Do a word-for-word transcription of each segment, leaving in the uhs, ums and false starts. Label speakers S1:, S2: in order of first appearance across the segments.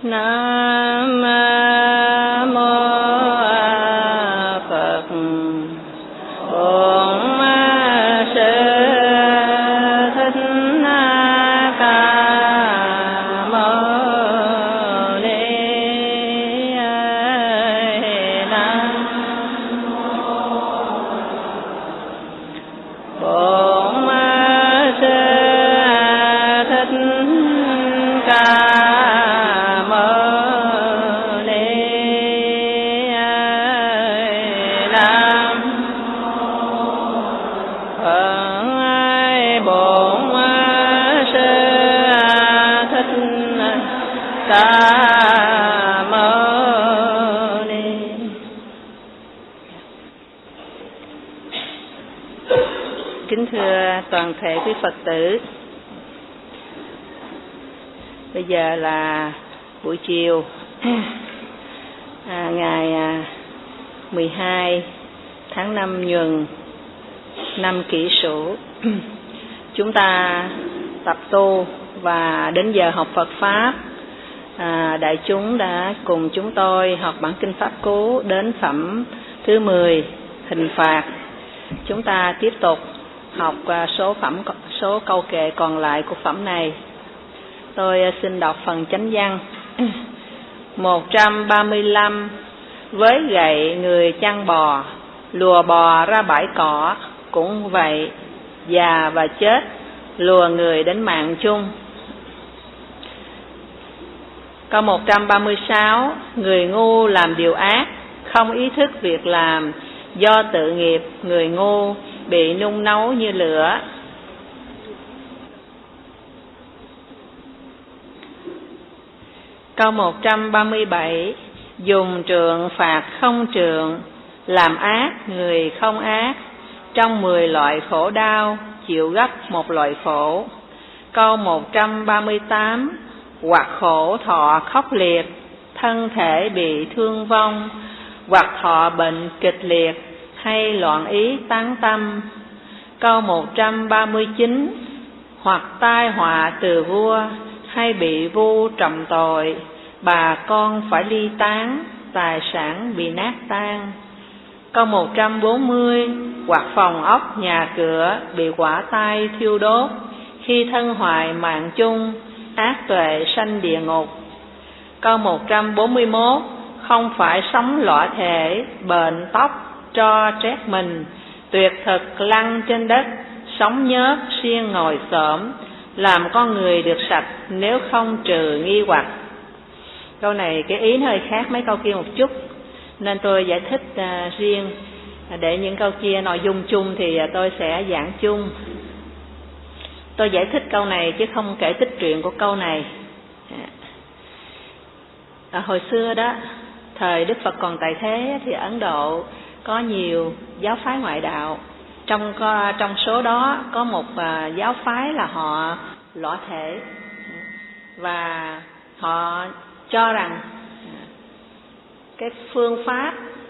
S1: Nam mô Phật. Bổn Sư Thích Ca Mâu Ni. Nam Bổn Sư Thích Ca Ca Mâu Ni. Kính thưa toàn thể quý Phật tử, bây giờ là buổi chiều à, ngày mười hai tháng năm Nhuần năm Kỷ Sửu. Chúng ta tập tu và đến giờ học Phật Pháp. À, đại chúng đã cùng chúng tôi học bản kinh Pháp Cú đến phẩm thứ mười, hình phạt. Chúng ta tiếp tục học số phẩm số câu kệ còn lại của phẩm này. Tôi xin đọc phần chánh văn. một trăm ba mươi lăm. Với gậy người chăn bò, lùa bò ra bãi cỏ, cũng vậy, già và chết, lùa người đến mạng chung. Câu một trăm ba mươi sáu. Người ngu làm điều ác, không ý thức việc làm, do tự nghiệp người ngu bị nung nấu như lửa. Câu một trăm ba mươi bảy. Dùng trượng phạt không trượng, làm ác người không ác, trong mười loại khổ đau chịu gấp một loại khổ. Câu một trăm ba mươi tám. Hoặc khổ thọ khốc liệt, thân thể bị thương vong, hoặc thọ bệnh kịch liệt, hay loạn ý tán tâm. Câu một trăm ba mươi chín. Hoặc tai họa từ vua, hay bị vu trọng tội, bà con phải ly tán, tài sản bị nát tan. Câu một trăm bốn mươi. Hoặc phòng ốc nhà cửa bị hỏa tai thiêu đốt, khi thân hoại mạng chung, ác tuệ sanh địa ngục. Câu một trăm bốn mươi mốt. Không phải sống lõa thể, bệnh tóc, tro trét mình, tuyệt thực lăn trên đất, sống nhớt siêng ngồi xổm, làm con người được sạch nếu không trừ nghi hoặc. Câu này cái ý nó hơi khác mấy câu kia một chút, nên tôi giải thích uh, riêng. Để những câu kia nội dung chung thì tôi sẽ giảng chung. Tôi giải thích câu này chứ không kể tích truyện của câu này. À, hồi xưa đó, thời Đức Phật còn tại thế thì Ấn Độ có nhiều giáo phái ngoại đạo. Trong trong số đó có một uh, giáo phái là họ lõa thể, và họ cho rằng cái phương pháp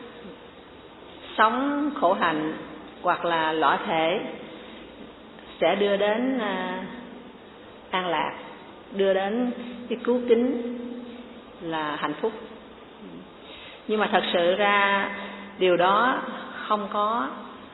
S1: sống khổ hạnh hoặc là lõa thể sẽ đưa đến uh, an lạc, đưa đến cái cứu kính là hạnh phúc. Nhưng mà thật sự ra điều đó không có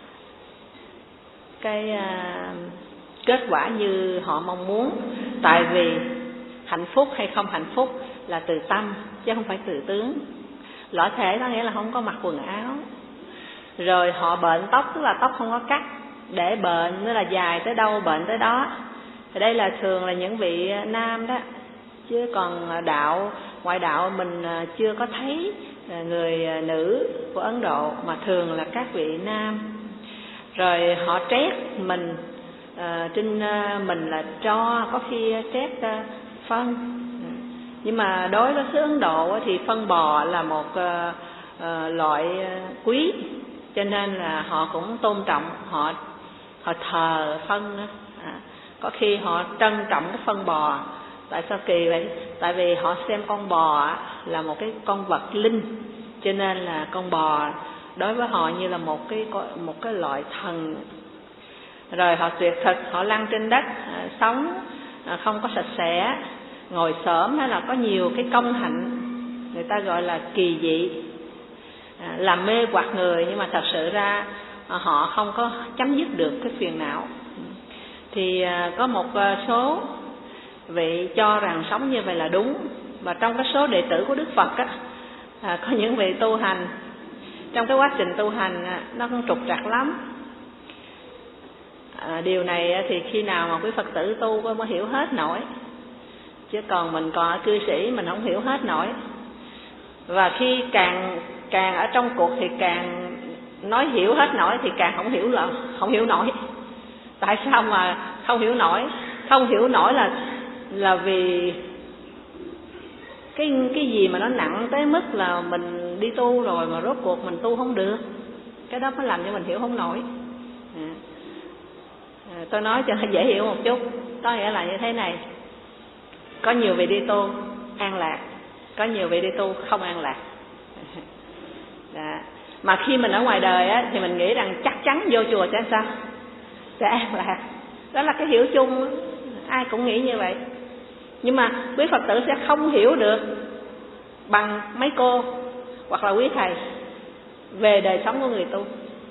S1: cái uh, kết quả như họ mong muốn. Tại vì hạnh phúc hay không hạnh phúc là từ tâm chứ không phải từ tướng. Lõa thể có nghĩa là không có mặc quần áo. Rồi họ bệnh tóc, tức là tóc không có cắt, để bệnh nữa là dài tới đâu bệnh tới đó. Thì đây là thường là những vị nam đó, chứ còn đạo ngoại đạo mình chưa có thấy người nữ của Ấn Độ, mà thường là các vị nam. Rồi họ trét mình, à, trên mình là tro, có khi trét phân. Nhưng mà đối với xứ Ấn Độ thì phân bò là một uh, uh, loại quý, cho nên là họ cũng tôn trọng, họ họ thờ phân. À, có khi họ trân trọng cái phân bò. Tại sao kỳ vậy? Tại vì họ xem con bò là một cái con vật linh, cho nên là con bò đối với họ như là một cái một cái loại thần. Rồi họ tuyệt thực, họ lăn trên đất, sống không có sạch sẽ, ngồi xổm hay là có nhiều cái công hạnh, người ta gọi là kỳ dị, à, làm mê hoặc người, nhưng mà thật sự ra à, họ không có chấm dứt được cái phiền não. Thì à, có một à, số vị cho rằng sống như vậy là đúng, và trong cái số đệ tử của Đức Phật á, à, có những vị tu hành trong cái quá trình tu hành à, nó cũng trục trặc lắm. À, điều này thì khi nào mà quý Phật tử tu mới hiểu hết nổi, chứ còn mình còn ở cư sĩ mình không hiểu hết nổi. Và khi càng càng ở trong cuộc thì càng nói hiểu hết nổi thì càng không hiểu là không hiểu nổi. Tại sao mà không hiểu nổi? Không hiểu nổi là là vì cái cái gì mà nó nặng tới mức là mình đi tu rồi mà rốt cuộc mình tu không được, cái đó mới làm cho mình hiểu không nổi. À. À, tôi nói cho dễ hiểu một chút, có nghĩa là như thế này: có nhiều vị đi tu an lạc, có nhiều vị đi tu không an lạc. Đó. Mà khi mình ở ngoài đời á, thì mình nghĩ rằng chắc chắn vô chùa sẽ sao? Sẽ an lạc. Đó là cái hiểu chung, ai cũng nghĩ như vậy. Nhưng mà quý Phật tử sẽ không hiểu được bằng mấy cô hoặc là quý thầy về đời sống của người tu.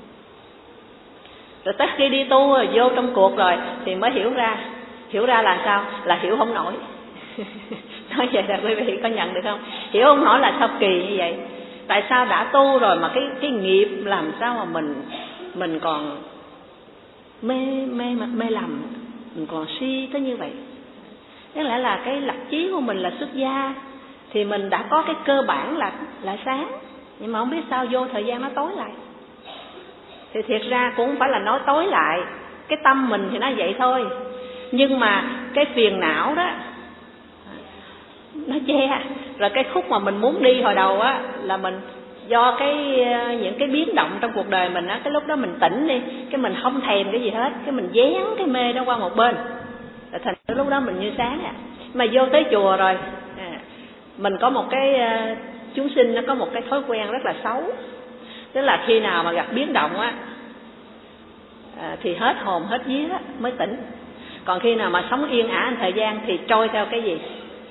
S1: Rồi tới khi đi tu rồi vô trong cuộc rồi thì mới hiểu ra. Hiểu ra là sao? Là hiểu không nổi. Nói vậy là quý vị có nhận được không? Hiểu không nổi là sao kỳ như vậy? Tại sao đã tu rồi mà cái cái nghiệp làm sao mà mình mình còn mê mê mê lầm, mình còn si tới như vậy? Có lẽ là cái lập chí của mình là xuất gia thì mình đã có cái cơ bản là là sáng, nhưng mà không biết sao vô thời gian nó tối lại. Thì thiệt ra cũng không phải là nói tối lại, cái tâm mình thì nó vậy thôi, nhưng mà cái phiền não đó nó che. Rồi cái khúc mà mình muốn đi hồi đầu á là mình do cái những cái biến động trong cuộc đời mình á, cái lúc đó mình tỉnh đi, cái mình không thèm cái gì hết, cái mình dán cái mê đó qua một bên, rồi thành lúc đó mình như sáng à. Mà vô tới chùa rồi à, mình có một cái chúng sinh nó có một cái thói quen rất là xấu, tức là khi nào mà gặp biến động á à, thì hết hồn hết vía mới tỉnh. Còn khi nào mà sống yên ả thời gian thì trôi theo cái gì?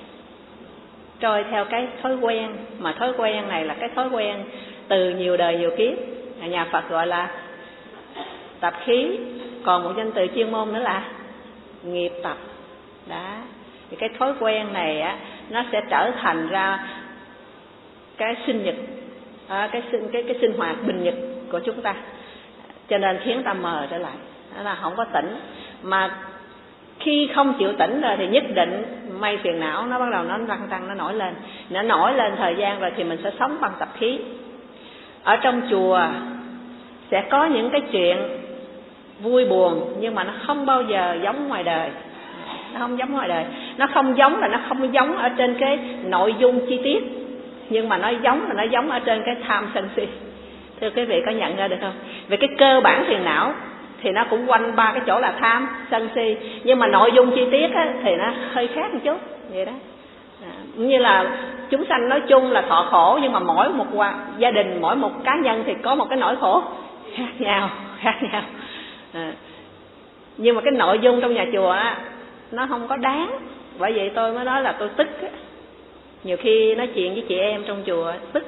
S1: Trôi theo cái thói quen, mà thói quen này là cái thói quen từ nhiều đời nhiều kiếp. Nhà Phật gọi là tập khí, còn một danh từ chuyên môn nữa là nghiệp tập. Đó. Thì cái thói quen này á nó sẽ trở thành ra cái sinh nhật, à, cái sinh cái cái sinh hoạt bình nhật của chúng ta, cho nên khiến ta mờ trở lại, đó là không có tỉnh. Mà khi không chịu tỉnh rồi thì nhất định mây phiền não nó bắt đầu nó lăn tăng, nó nổi lên, nó nổi lên thời gian rồi thì mình sẽ sống bằng tập khí. Ở trong chùa sẽ có những cái chuyện vui buồn, nhưng mà nó không bao giờ giống ngoài đời. Nó không giống ngoài đời. Nó không giống là nó không giống ở trên cái nội dung chi tiết, nhưng mà nó giống là nó giống ở trên cái tham sân si. Thưa quý vị có nhận ra được không? Về cái cơ bản phiền não thì nó cũng quanh ba cái chỗ là tham, sân si, nhưng mà nội dung chi tiết á, thì nó hơi khác một chút vậy đó. À, như là chúng sanh nói chung là thọ khổ, nhưng mà mỗi một gia đình, mỗi một cá nhân thì có một cái nỗi khổ khác nhau, khác nhau. À, nhưng mà cái nội dung trong nhà chùa á, nó không có đáng. Bởi vậy tôi mới nói là tôi tức á. Nhiều khi nói chuyện với chị em trong chùa tức.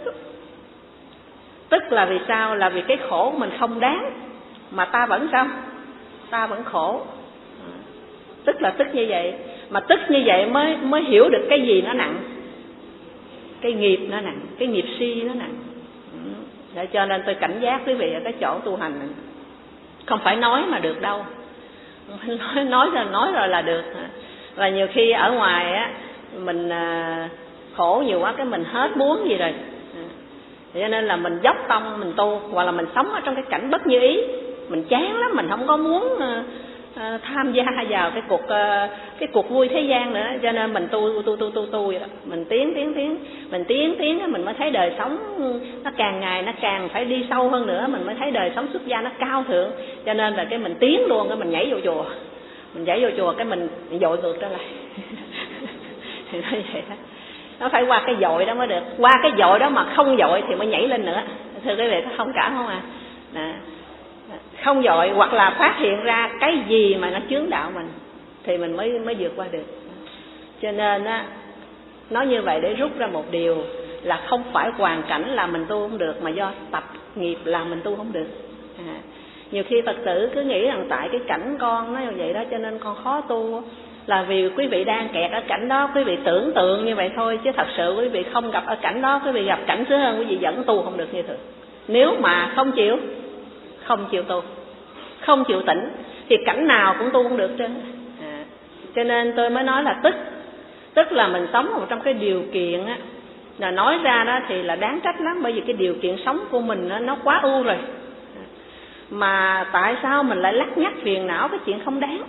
S1: Tức là vì sao? Là vì cái khổ của mình không đáng, mà ta vẫn sao? Ta vẫn khổ. Tức là tức như vậy. Mà tức như vậy mới mới hiểu được cái gì nó nặng. Cái nghiệp nó nặng, cái nghiệp si nó nặng. Để cho nên tôi cảnh giác quý vị ở cái chỗ tu hành này. Không phải nói mà được đâu. Nói, nói rồi nói rồi là được. Và nhiều khi ở ngoài á mình khổ nhiều quá cái mình hết muốn gì rồi. Cho nên là mình dốc tâm mình tu, hoặc là mình sống ở trong cái cảnh bất như ý, mình chán lắm, mình không có muốn uh, uh, tham gia vào cái cuộc uh, cái cuộc vui thế gian nữa. Cho nên mình tu tu tu tu tu vậy đó. Mình tiến tiến tiến, mình tiến tiến mình mới thấy đời sống nó càng ngày nó càng phải đi sâu hơn nữa, mình mới thấy đời sống xuất gia nó cao thượng. Cho nên là cái mình tiến luôn, cái mình nhảy vô chùa, mình nhảy vô chùa cái mình dội ngược trở lại. Thì nói vậy đó. Nó phải qua cái dội đó mới được. Qua cái dội đó mà không dội thì mới nhảy lên nữa. Thưa quý vị có thông cảm không à? Đó. Không dội hoặc là phát hiện ra cái gì mà nó chướng đạo mình thì mình mới mới vượt qua được.
S2: Cho nên á, nói như vậy để rút ra một điều là không phải hoàn cảnh là mình tu không được, mà do tập nghiệp làm mình tu không được. À, nhiều khi Phật tử cứ nghĩ rằng tại cái cảnh con nó như vậy đó cho nên con khó tu, là vì quý vị đang kẹt ở cảnh đó, quý vị tưởng tượng như vậy thôi, chứ thật sự quý vị không gặp ở cảnh đó, quý vị gặp cảnh xứ hơn, quý vị vẫn tu không được như thường. Nếu mà không chịu, không chịu tu, không chịu tỉnh thì cảnh nào cũng tu không được trơn. À, cho nên tôi mới nói là tức, tức là mình sống ở trong cái điều kiện á, là nói ra đó thì là đáng trách lắm, bởi vì cái điều kiện sống của mình đó, nó quá ưu rồi. Mà tại sao mình lại lắc nhắc phiền não cái chuyện không đáng?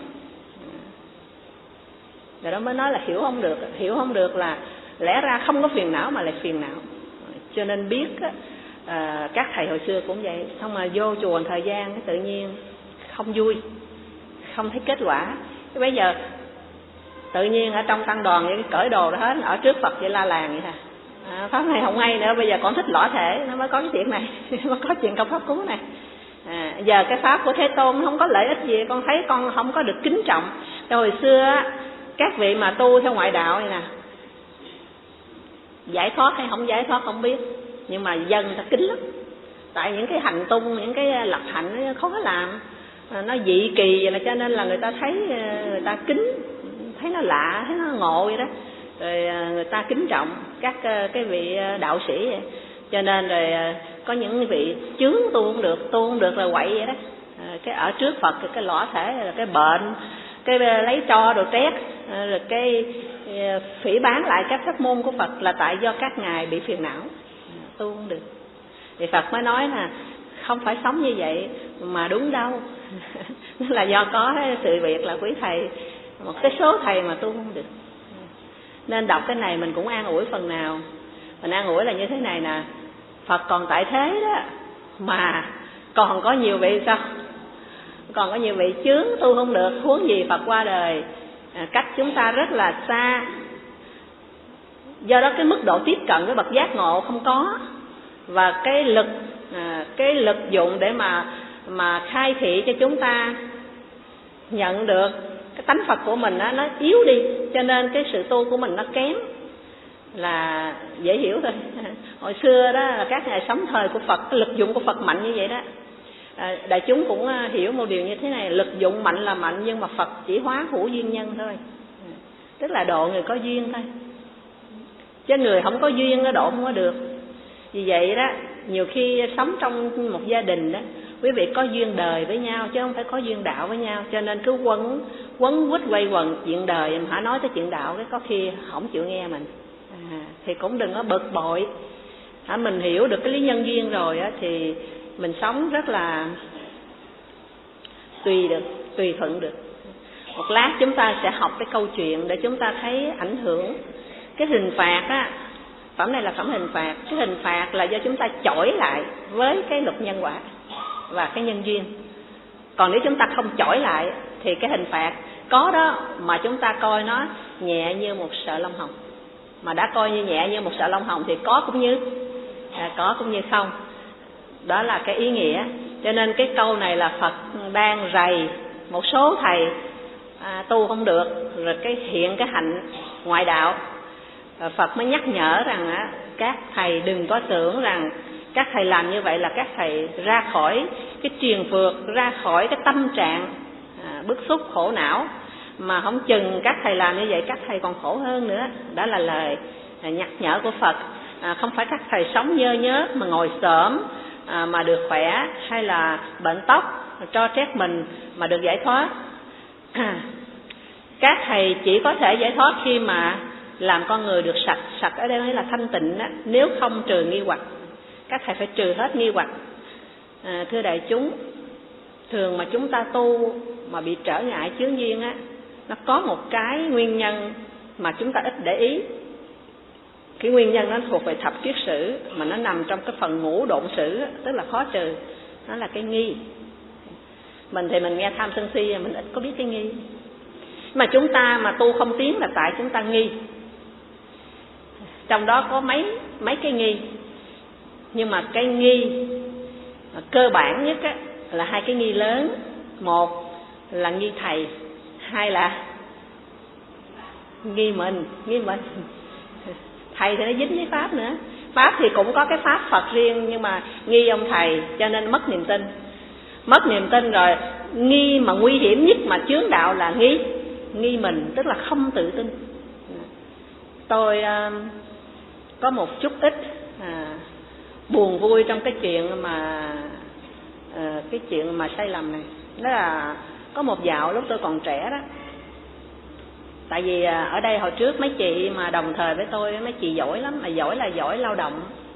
S2: Rồi đó mới nói là hiểu không được. Hiểu không được là lẽ ra không có phiền não mà lại phiền não. Cho nên biết á, à, các thầy hồi xưa cũng vậy, xong mà vô chùa thời gian cái tự nhiên không vui, không thấy kết quả. Cái bây giờ tự nhiên ở trong tăng đoàn cái cởi đồ đó hết, ở trước Phật vậy la làng vậy hả? À, pháp này không hay nữa, bây giờ con thích lõa thể, nó mới có cái chuyện này, mới có chuyện công pháp cứu này. À, giờ cái pháp của Thế Tôn nó không có lợi ích gì, con thấy con không có được kính trọng. Hồi xưa các vị mà tu theo ngoại đạo này nè, giải thoát hay không giải thoát không biết, nhưng mà dân ta kính lắm. Tại những cái hành tung, những cái lập hạnh nó khó làm, nó dị kỳ vậy là cho nên là người ta thấy, người ta kính, thấy nó lạ, thấy nó ngộ vậy đó, rồi người ta kính trọng các cái vị đạo sĩ vậy. Cho nên rồi có những vị chướng tu không được, tu không được là quậy vậy đó. Cái ở trước Phật cái lõa thể là cái bệnh, cái lấy tro đồ trét, rồi cái phỉ báng lại các pháp môn của Phật là tại do các ngài bị phiền não, tu không được. Thì Phật mới nói là không phải sống như vậy mà đúng đâu. Là do có sự việc là quý thầy, một cái số thầy mà tu không được. Nên đọc cái này mình cũng an ủi phần nào. Mình an ủi là như thế này nè, Phật còn tại thế đó, mà còn có nhiều vị sao? Còn có nhiều vị chướng tu không được, huống gì Phật qua đời, à, cách chúng ta rất là xa. Do đó cái mức độ tiếp cận với bậc giác ngộ không có, và cái lực à, cái lực dụng để mà mà khai thị cho chúng ta nhận được cái tánh Phật của mình đó, nó yếu đi, cho nên cái sự tu của mình nó kém, là dễ hiểu thôi. Hồi xưa đó là các ngài sống thời của Phật, cái lực dụng của Phật mạnh như vậy đó. À, đại chúng cũng hiểu một điều như thế này, lực dụng mạnh là mạnh, nhưng mà Phật chỉ hóa hữu duyên nhân thôi, tức là độ người có duyên thôi, chứ người không có duyên nó độ không có được. Vì vậy đó, nhiều khi sống trong một gia đình đó, quý vị có duyên đời với nhau chứ không phải có duyên đạo với nhau, cho nên cứ quấn quấn quýt quay quần chuyện đời, mà hả nói tới chuyện đạo cái có khi không chịu nghe mình. À, thì cũng đừng có bực bội. Hả, mình hiểu được cái lý nhân duyên rồi á, thì mình sống rất là tùy được, tùy thuận được. Một lát chúng ta sẽ học cái câu chuyện để chúng ta thấy ảnh hưởng. Cái hình phạt á, phẩm này là phẩm hình phạt. Cái hình phạt là do chúng ta chổi lại với cái luật nhân quả và cái nhân duyên. Còn nếu chúng ta không chổi lại thì cái hình phạt có đó, mà chúng ta coi nó nhẹ như một sợi lông hồng. Mà đã coi như nhẹ như một sợi lông hồng thì có cũng như à, có cũng như không. Đó là cái ý nghĩa. Cho nên cái câu này là Phật đang rầy một số thầy à, tu không được, rồi cái hiện cái hạnh ngoại đạo. Và Phật mới nhắc nhở rằng á, các thầy đừng có tưởng rằng các thầy làm như vậy là các thầy ra khỏi cái triền phược, ra khỏi cái tâm trạng à, bức xúc khổ não, mà không chừng các thầy làm như vậy các thầy còn khổ hơn nữa. Đó là lời à, nhắc nhở của Phật. À, không phải các thầy sống nhơ nhớt mà ngồi xổm à, mà được khỏe, hay là bệnh tóc cho trét mình mà được giải thoát. À, các thầy chỉ có thể giải thoát khi mà làm con người được sạch. Sạch ở đây nói là thanh tịnh đó. Nếu không trừ nghi hoặc, các thầy phải trừ hết nghi hoặc. À, thưa đại chúng, thường mà chúng ta tu mà bị trở ngại chướng duyên á, nó có một cái nguyên nhân mà chúng ta ít để ý. Cái nguyên nhân nó thuộc về thập kiết sử, mà nó nằm trong cái phần ngũ độn sử, tức là khó trừ. Nó là cái nghi. Mình thì mình nghe tham sân si, mình ít có biết cái nghi. Mà chúng ta mà tu không tiến là tại chúng ta nghi. Trong đó có mấy mấy cái nghi, nhưng mà cái nghi cơ bản nhất á, là hai cái nghi lớn. Một là nghi thầy, hai là nghi mình, nghi mình. Thầy thì nó dính với pháp nữa. Pháp thì cũng có cái pháp Phật riêng, nhưng mà nghi ông thầy cho nên mất niềm tin. Mất niềm tin rồi, nghi mà nguy hiểm nhất mà chướng đạo là nghi, nghi mình, tức là không tự tin. Tôi uh, có một chút ít à, buồn vui trong cái chuyện mà uh, cái chuyện mà sai lầm này. Đó là có một dạo lúc tôi còn trẻ đó. Tại vì ở đây hồi trước mấy chị mà đồng thời với tôi, mấy chị giỏi lắm, mà giỏi là giỏi lao động.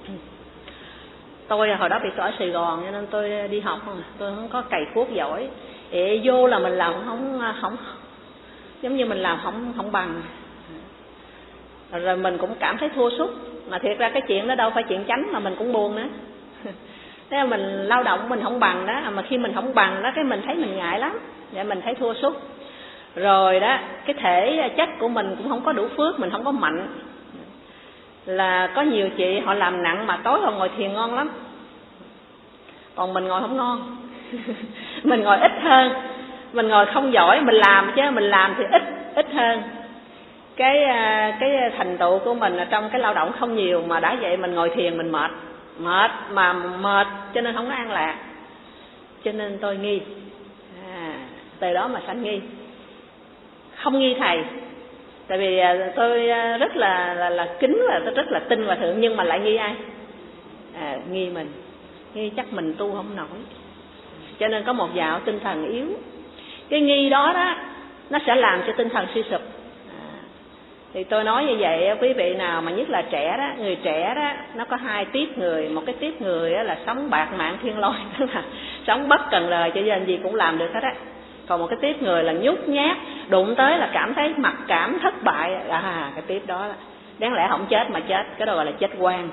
S2: Tôi hồi đó bị ở Sài Gòn cho nên tôi đi học không, tôi không có cày cuốc giỏi. Để vô là mình làm không không giống như mình làm không không bằng. Rồi mình cũng cảm thấy thua sút, mà thiệt ra cái chuyện đó đâu phải chuyện chánh mà mình cũng buồn nữa. Thế là mình lao động mình không bằng đó, mà khi mình không bằng đó cái mình thấy mình ngại lắm, vậy mình thấy thua sút. Rồi đó, cái thể chất của mình cũng không có đủ phước, mình không có mạnh. Là có nhiều chị họ làm nặng mà tối họ ngồi thiền ngon lắm, còn mình ngồi không ngon. Mình ngồi ít hơn, mình ngồi không giỏi, mình làm chứ mình làm thì ít ít hơn. Cái cái thành tựu của mình trong cái lao động không nhiều, mà đã vậy mình ngồi thiền mình mệt, mệt mà mệt cho nên không có an lạc. Cho nên tôi nghi, à, từ đó mà sanh nghi, không nghi thầy. Tại vì tôi rất là là, là kính và tôi rất là tin Hòa Thượng, nhưng mà lại nghi ai? À, nghi mình, nghi chắc mình tu không nổi. Cho nên có một dạo tinh thần yếu. Cái nghi đó đó nó sẽ làm cho tinh thần suy sụp. À, thì tôi nói như vậy, quý vị nào mà nhất là trẻ đó, người trẻ đó, nó có hai tiếp người. Một cái tiếp người đó là sống bạc mạng thiên lôi, tức là sống bất cần lời, cho nên gì cũng làm được hết á. Còn một cái tiếp người là nhút nhát, đụng tới là cảm thấy mặc cảm, thất bại. À, cái tiếp đó đáng lẽ không chết mà chết, cái đó gọi là chết oan.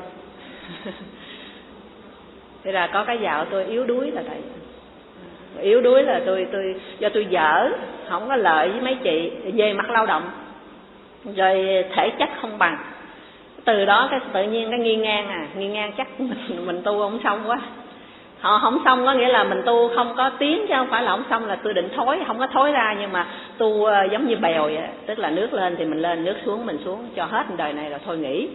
S2: Thế là có cái dạo tôi yếu đuối là tại yếu đuối là tôi tôi do tôi dở, không có lợi với mấy chị về mặt lao động, rồi thể chất không bằng. Từ đó cái tự nhiên cái nghi ngang, à nghi ngang chắc mình mình tu không xong quá. Họ không xong có nghĩa là mình tu không có tiến, chứ không phải là không xong là tôi định thối, không có thối ra, nhưng mà tu uh, giống như bèo vậy, tức là nước lên thì mình lên, nước xuống mình xuống, cho hết đời này rồi thôi nghỉ.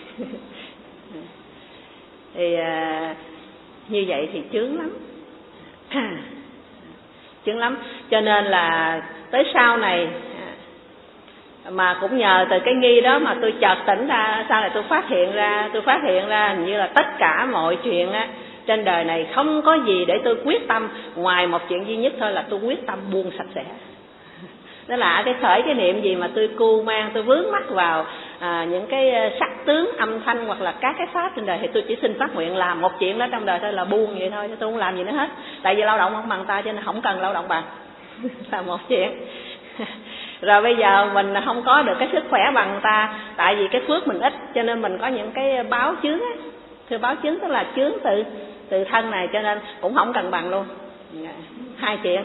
S2: Thì uh, như vậy thì chướng lắm. Chướng lắm, cho nên là tới sau này mà cũng nhờ từ cái nghi đó mà tôi chợt tỉnh ra, sau này tôi phát hiện ra, tôi phát hiện ra hình như là tất cả mọi chuyện á trên đời này không có gì để tôi quyết tâm ngoài một chuyện duy nhất thôi, là tôi quyết tâm buông sạch sẽ. Đó là cái khởi cái niệm gì mà tôi cu mang, tôi vướng mắc vào à, những cái sắc tướng, âm thanh hoặc là các cái pháp trên đời, thì tôi chỉ xin phát nguyện làm một chuyện đó trong đời thôi, là buông vậy thôi, chứ tôi không làm gì nữa hết. Tại vì lao động không bằng ta cho nên không cần lao động bằng. Là một chuyện. Rồi bây giờ mình không có được cái sức khỏe bằng ta, tại vì cái phước mình ít, cho nên mình có những cái báo chướng á. Thưa báo chướng tức là chướng từ từ thân này, cho nên cũng không cần bằng luôn. Hai chuyện.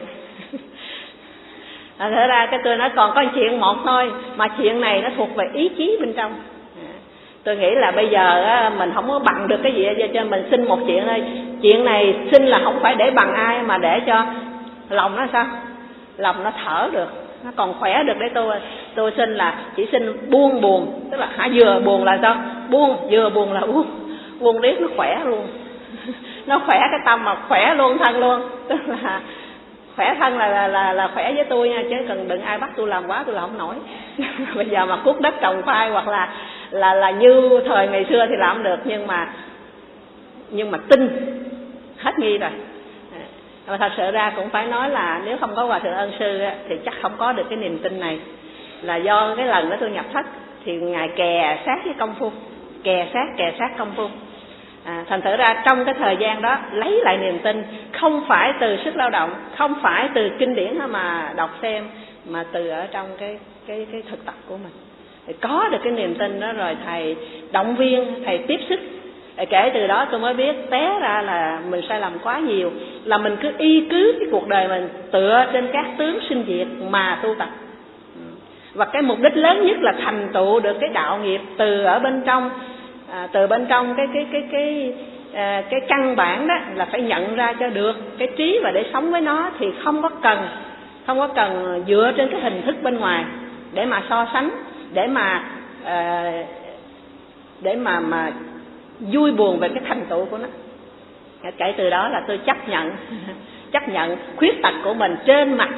S2: À, thật ra cái tôi nói còn có chuyện một thôi, mà chuyện này nó thuộc về ý chí bên trong. À, tôi nghĩ là bây giờ á, mình không có bằng được cái gì, cho mình xin một chuyện thôi. Chuyện này xin là không phải để bằng ai, mà để cho lòng nó sao, lòng nó thở được, nó còn khỏe được. Để tôi tôi xin là chỉ xin buông buồn, tức là hả, vừa buồn là sao, buông, vừa buồn là buông, buông riết nó khỏe luôn. Nó khỏe cái tâm mà khỏe luôn thân luôn, tức là khỏe thân là là là, là khỏe với tôi nha, chứ cần đừng ai bắt tôi làm quá, tôi làm không nổi. Bây giờ mà cuốc đất trồng khoai hoặc là là là như thời ngày xưa thì làm được, nhưng mà nhưng mà tin hết nghi rồi. Mà thật sự ra cũng phải nói là nếu không có Hòa Thượng Ân Sư thì chắc không có được cái niềm tin này. Là do cái lần đó tôi nhập thất thì Ngài kè sát với công phu, kè sát kè sát công phu. À, thành thử ra trong cái thời gian đó lấy lại niềm tin không phải từ sức lao động, không phải từ kinh điển mà đọc xem, mà từ ở trong cái cái cái thực tập của mình. Thì có được cái niềm tin đó rồi thầy động viên, thầy tiếp sức. Thì kể từ đó tôi mới biết té ra là mình sai lầm quá nhiều, là mình cứ y cứ cái cuộc đời mình tựa trên các tướng sinh diệt mà tu tập. Và cái mục đích lớn nhất là thành tựu được cái đạo nghiệp từ ở bên trong. À, từ bên trong cái cái cái cái à, cái căn bản đó là phải nhận ra cho được cái trí, và để sống với nó thì không có cần không có cần dựa trên cái hình thức bên ngoài để mà so sánh, để mà à, để mà mà vui buồn về cái thành tựu của nó. Kể từ đó là tôi chấp nhận chấp nhận khuyết tật của mình trên mặt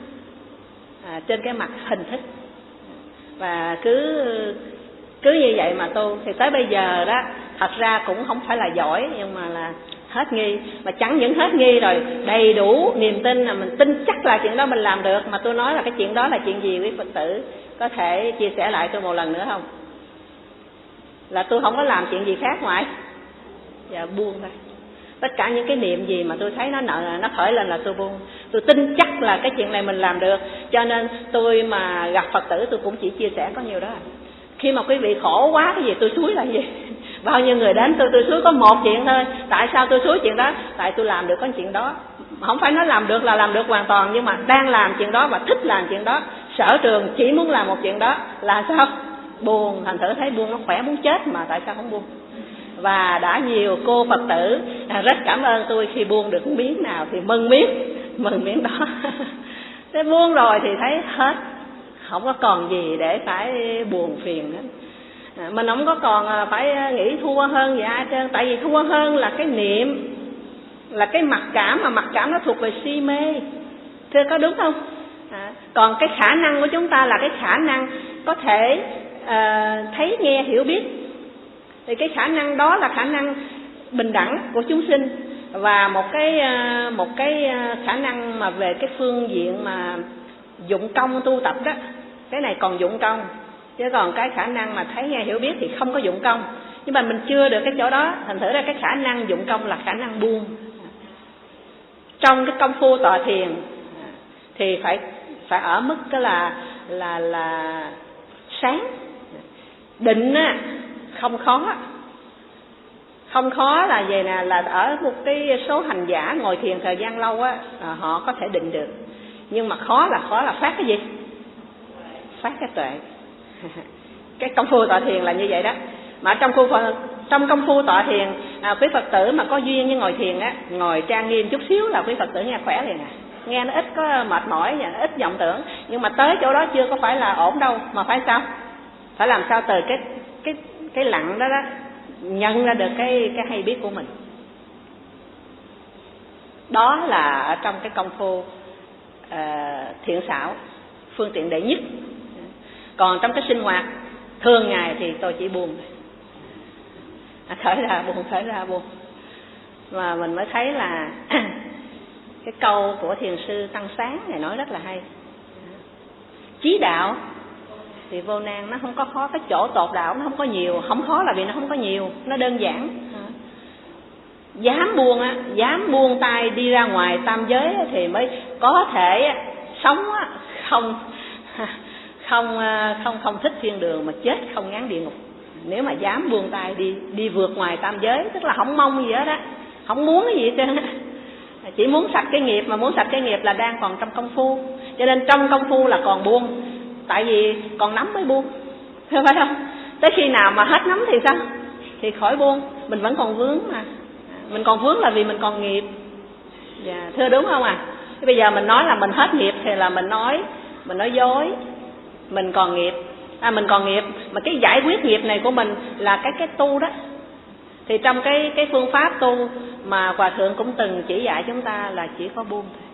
S2: à, trên cái mặt hình thức, và cứ cứ như vậy mà tu. Thì tới bây giờ đó, thật ra cũng không phải là giỏi, nhưng mà là hết nghi. Mà chẳng những hết nghi rồi, đầy đủ niềm tin, là mình tin chắc là chuyện đó mình làm được. Mà tôi nói là cái chuyện đó là chuyện gì quý Phật tử có thể chia sẻ lại tôi một lần nữa không? Là tôi không có làm chuyện gì khác ngoài dạ buông thôi. Tất cả những cái niệm gì mà tôi thấy nó nợ nó khởi lên là tôi buông. Tôi tin chắc là cái chuyện này mình làm được, cho nên tôi mà gặp Phật tử tôi cũng chỉ chia sẻ có nhiều đó. Khi mà quý vị khổ quá cái gì tôi xúi là gì? Bao nhiêu người đến tôi tôi xúi có một chuyện thôi. Tại sao tôi xúi chuyện đó? Tại tôi làm được cái chuyện đó. Không phải nói làm được là làm được hoàn toàn, nhưng mà đang làm chuyện đó và thích làm chuyện đó. Sở trường chỉ muốn làm một chuyện đó là sao? Buồn. Thành thử thấy buông nó khỏe muốn chết, mà tại sao không buông? Và đã nhiều cô Phật tử rất cảm ơn tôi khi buông được miếng nào thì mừng miếng, mừng miếng đó. Thế buông rồi thì thấy hết, không có còn gì để phải buồn phiền hết. À, mình không có còn phải nghĩ thua hơn gì ai trơn. Tại vì thua hơn là cái niệm, là cái mặc cảm, mà mặc cảm nó thuộc về si mê. Thưa có đúng không? À, còn cái khả năng của chúng ta là cái khả năng có thể à, thấy, nghe, hiểu, biết. Thì cái khả năng đó là khả năng bình đẳng của chúng sinh. Và một cái một cái khả năng mà về cái phương diện mà dụng công tu tập đó, cái này còn dụng công. Chứ còn cái khả năng mà thấy, nghe, hiểu, biết thì không có dụng công. Nhưng mà mình chưa được cái chỗ đó, thành thử ra cái khả năng dụng công là khả năng buông. Trong cái công phu tọa thiền thì phải phải ở mức đó là là là sáng. Định á không khó, không khó là về nè, là ở một cái số hành giả ngồi thiền thời gian lâu á, họ có thể định được. Nhưng mà khó là khó là phát cái gì? Phát cái tuệ. Cái công phu tọa thiền là như vậy đó. Mà trong khu trong công phu tọa thiền, à, quý Phật tử mà có duyên với ngồi thiền á, ngồi trang nghiêm chút xíu là quý Phật tử nghe khỏe liền à. Nghe nó ít có mệt mỏi, ít vọng tưởng, nhưng mà tới chỗ đó chưa có phải là ổn đâu, mà phải sao? Phải làm sao từ cái cái cái lặng đó đó nhận ra được cái cái hay biết của mình. Đó là ở trong cái công phu uh, thiện xảo, phương tiện đệ nhất. Còn trong cái sinh hoạt thường ngày thì tôi chỉ buông, à, khởi ra buông, khởi ra buông. Mà mình mới thấy là cái câu của thiền sư Tăng Sáng này nói rất là hay. Chí đạo thì vô nan, nó không có khó. Cái chỗ tột đạo nó không có nhiều. Không khó là vì nó không có nhiều, nó đơn giản. Dám buông á, dám buông tay đi ra ngoài tam giới thì mới có thể sống không không không không thích thiên đường mà chết không ngán địa ngục. Nếu mà dám buông tay đi đi vượt ngoài tam giới, tức là không mong gì hết á, không muốn cái gì hết trơn, chỉ muốn sạch cái nghiệp. Mà muốn sạch cái nghiệp là đang còn trong công phu, cho nên trong công phu là còn buông. Tại vì còn nắm mới buông, phải không? Tới khi nào mà hết nắm thì sao? Thì khỏi buông. Mình vẫn còn vướng mà. Mình còn vướng là vì mình còn nghiệp. Dạ, thưa đúng không à? Bây giờ mình nói là mình hết nghiệp thì là mình nói mình nói dối. Mình còn nghiệp. À, mình còn nghiệp mà cái giải quyết nghiệp này của mình là cái cái tu đó. Thì trong cái cái phương pháp tu mà Hòa thượng cũng từng chỉ dạy chúng ta là chỉ có buông thôi.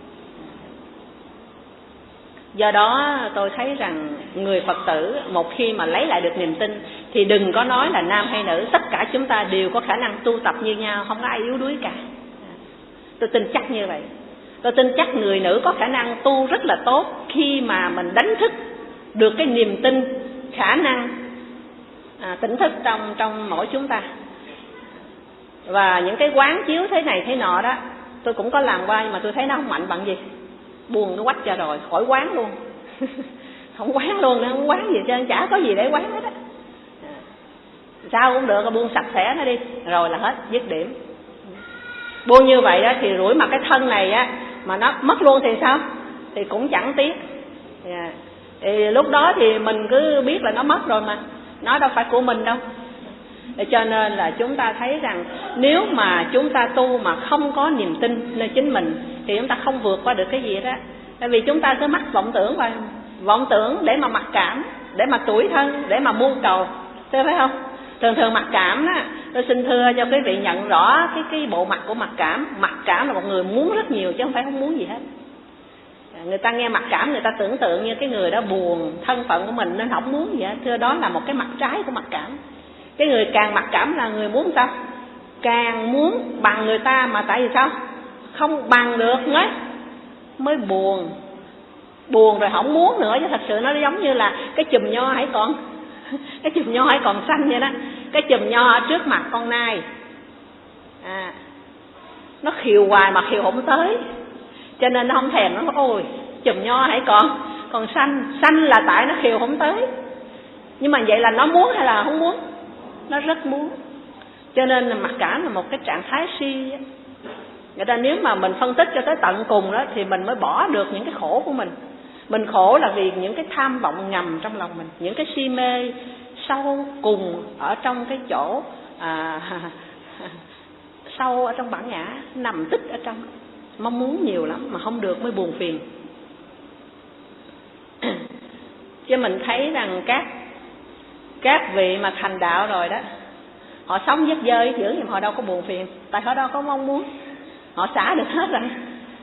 S2: Do đó tôi thấy rằng người Phật tử một khi mà lấy lại được niềm tin thì đừng có nói là nam hay nữ, tất cả chúng ta đều có khả năng tu tập như nhau, không có ai yếu đuối cả. Tôi tin chắc như vậy. Tôi tin chắc người nữ có khả năng tu rất là tốt khi mà mình đánh thức được cái niềm tin, khả năng à, tỉnh thức trong trong mỗi chúng ta. Và những cái quán chiếu thế này thế nọ đó tôi cũng có làm qua, nhưng mà tôi thấy nó không mạnh bằng gì. Buồn nó quách cho rồi, khỏi quán luôn. Không quán luôn, không quán gì trơn, chả có gì để quán hết á. Sao cũng được, buông sạch sẽ nó đi, rồi là hết, dứt điểm. Buông như vậy đó thì rủi mà cái thân này á mà nó mất luôn thì sao? Thì cũng chẳng tiếc. Yeah. Thì lúc đó thì mình cứ biết là nó mất rồi mà, nó đâu phải của mình đâu. Cho nên là chúng ta thấy rằng nếu mà chúng ta tu mà không có niềm tin nơi chính mình thì chúng ta không vượt qua được cái gì đó. Tại vì chúng ta cứ mắc vọng tưởng và vọng tưởng để mà mặc cảm, để mà tủi thân, để mà mưu cầu, thấy phải không? Thường thường mặc cảm đó, tôi xin thưa cho quý vị nhận rõ cái cái bộ mặt của mặc cảm. Mặc cảm là một người muốn rất nhiều chứ không phải không muốn gì hết. Người ta nghe mặc cảm, người ta tưởng tượng như cái người đó buồn thân phận của mình nên không muốn gì hết. Thưa, đó là một cái mặt trái của mặc cảm. Cái người càng mặc cảm là người muốn sao? Càng muốn bằng người ta, mà tại vì sao? Không bằng được mới mới buồn. Buồn rồi không muốn nữa, chứ thật sự nó giống như là cái chùm nho hãy còn cái chùm nho hãy còn xanh vậy đó. Cái chùm nho ở trước mặt con nai à, nó khiều hoài mà khiều không tới, cho nên nó không thèm. Nó nói ôi chùm nho hãy còn còn xanh. Xanh là tại nó khiều không tới. Nhưng mà vậy là nó muốn hay là không muốn? Nó rất muốn. Cho nên là mặc cảm là một cái trạng thái si. Người ta nếu mà mình phân tích cho tới tận cùng đó thì mình mới bỏ được những cái khổ của mình. Mình khổ là vì những cái tham vọng ngầm trong lòng mình, những cái si mê sâu cùng ở trong cái chỗ à, sâu ở trong bản ngã, nằm tích ở trong, mong muốn nhiều lắm mà không được mới buồn phiền. Chứ mình thấy rằng các các vị mà thành đạo rồi đó, họ sống dứt dơi dữ nhưng họ đâu có buồn phiền, tại họ đâu có mong muốn, họ xả được hết rồi.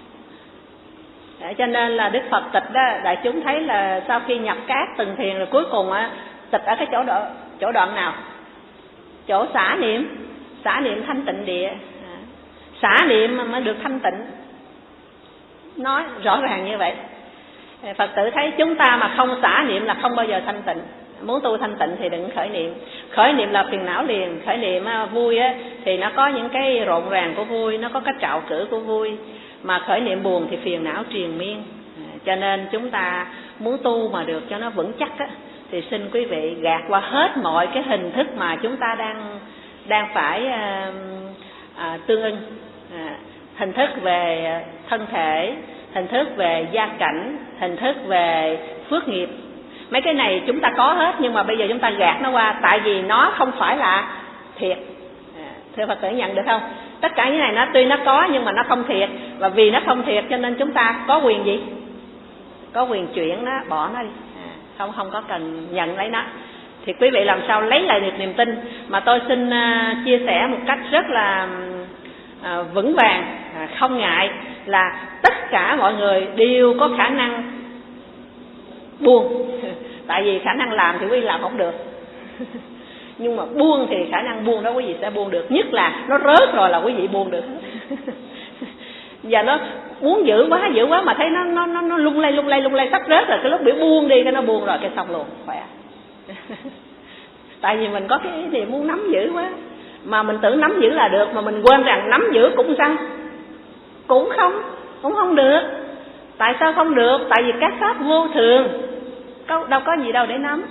S2: Để cho nên là Đức Phật tịch đó, đại chúng thấy là sau khi nhập cát từng thiền rồi cuối cùng á, tịch ở cái chỗ đoạn, chỗ đoạn nào? Chỗ xả niệm, xả niệm thanh tịnh địa. Xả niệm mà mới được thanh tịnh. Nói rõ ràng như vậy. Phật tử thấy chúng ta mà không xả niệm là không bao giờ thanh tịnh. Muốn tu thanh tịnh thì đừng khởi niệm. Khởi niệm là phiền não liền. Khởi niệm vui á, thì nó có những cái rộn ràng của vui, nó có cái trạo cử của vui. Mà khởi niệm buồn thì phiền não triền miên. Cho nên chúng ta muốn tu mà được cho nó vững chắc á, thì xin quý vị gạt qua hết mọi cái hình thức mà chúng ta đang đang phải à, à, tương ưng. À, hình thức về thân thể, hình thức về gia cảnh, hình thức về phước nghiệp. Mấy cái này chúng ta có hết, nhưng mà bây giờ chúng ta gạt nó qua, tại vì nó không phải là thiệt. À, thưa Phật tử nhận được không? Tất cả những này nó tuy nó có nhưng mà nó không thiệt, và vì nó không thiệt cho nên chúng ta có quyền gì? Có quyền chuyển nó, bỏ nó đi. À, không không có cần nhận lấy nó. Thì quý vị làm sao lấy lại được niềm tin? Mà tôi xin uh, chia sẻ một cách rất là uh, vững vàng, uh, không ngại là tất cả mọi người đều có khả năng buông. Tại vì khả năng làm thì quý vị làm không được. Nhưng mà buông thì khả năng buông đó quý vị sẽ buông được. Nhất là nó rớt rồi là quý vị buông được. Và nó muốn giữ quá giữ quá mà thấy nó nó nó, nó lung lay lung lay lung lay sắp rớt rồi, cái lúc bị buông đi cái nó buông rồi cái xong luôn, khỏe. Tại vì mình có cái ý niệm muốn nắm giữ quá, mà mình tưởng nắm giữ là được, mà mình quên rằng nắm giữ cũng sao? Cũng không, cũng không được. Tại sao không được? Tại vì các pháp vô thường, đâu có gì đâu để nắm.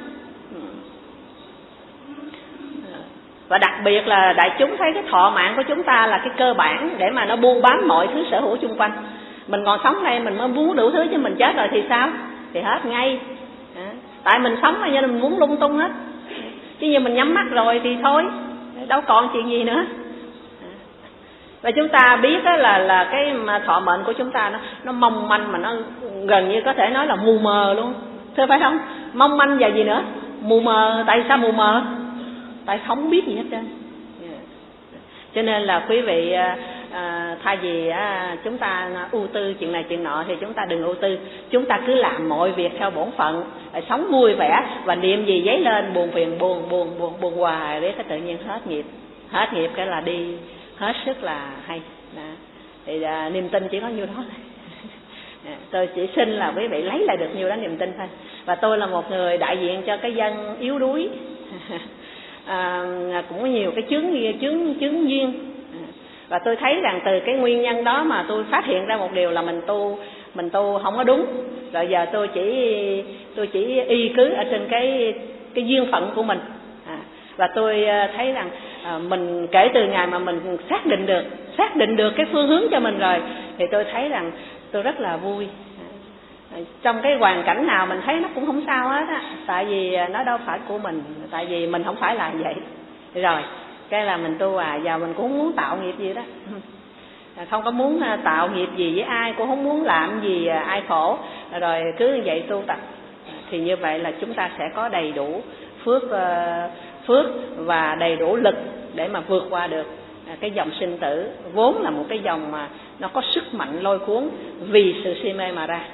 S2: Và đặc biệt là đại chúng thấy cái thọ mạng của chúng ta là cái cơ bản để mà nó buôn bán mọi thứ sở hữu chung quanh. Mình còn sống đây mình mới muốn đủ thứ, chứ mình chết rồi thì sao? Thì hết ngay. Tại mình sống mà nên mình muốn lung tung hết. Chứ như mình nhắm mắt rồi thì thôi, đâu còn chuyện gì nữa. Và chúng ta biết đó là là cái mà thọ mệnh của chúng ta nó nó mong manh, mà nó gần như có thể nói là mù mờ luôn. Thưa phải không? Mong manh và gì nữa? Mù mờ. Tại sao mù mờ? Tại không biết gì hết trơn. Cho nên là quý vị à, thay vì à, chúng ta ưu tư chuyện này chuyện nọ thì chúng ta đừng ưu tư. Chúng ta cứ làm mọi việc theo bổn phận, sống vui vẻ, và niệm gì dấy lên buồn phiền buồn buồn buồn buồn hoài để cái tự nhiên hết nghiệp. Hết nghiệp cái là đi hết sức là hay. Đó. Thì à, niềm tin chỉ có nhiêu đó thôi. Tôi chỉ xin là quý vị lấy lại được nhiêu đó niềm tin thôi. Và tôi là một người đại diện cho cái dân yếu đuối. À, cũng có nhiều cái chướng chướng chướng duyên, và tôi thấy rằng từ cái nguyên nhân đó mà tôi phát hiện ra một điều là mình tu mình tu không có đúng. Rồi giờ tôi chỉ tôi chỉ y cứ ở trên cái cái duyên phận của mình. À, và tôi thấy rằng à, mình kể từ ngày mà mình xác định được xác định được cái phương hướng cho mình rồi thì tôi thấy rằng tôi rất là vui. Trong cái hoàn cảnh nào mình thấy nó cũng không sao hết á, tại vì nó đâu phải của mình, tại vì mình không phải là vậy. Rồi cái là mình tu à, giờ mình cũng không muốn tạo nghiệp gì đó, không có muốn tạo nghiệp gì với ai, cũng không muốn làm gì ai khổ, rồi cứ như vậy tu tập. thì như vậy là chúng ta sẽ có đầy đủ phước phước và đầy đủ lực để mà vượt qua được cái dòng sinh tử, vốn là một cái dòng mà nó có sức mạnh lôi cuốn vì sự si mê mà ra.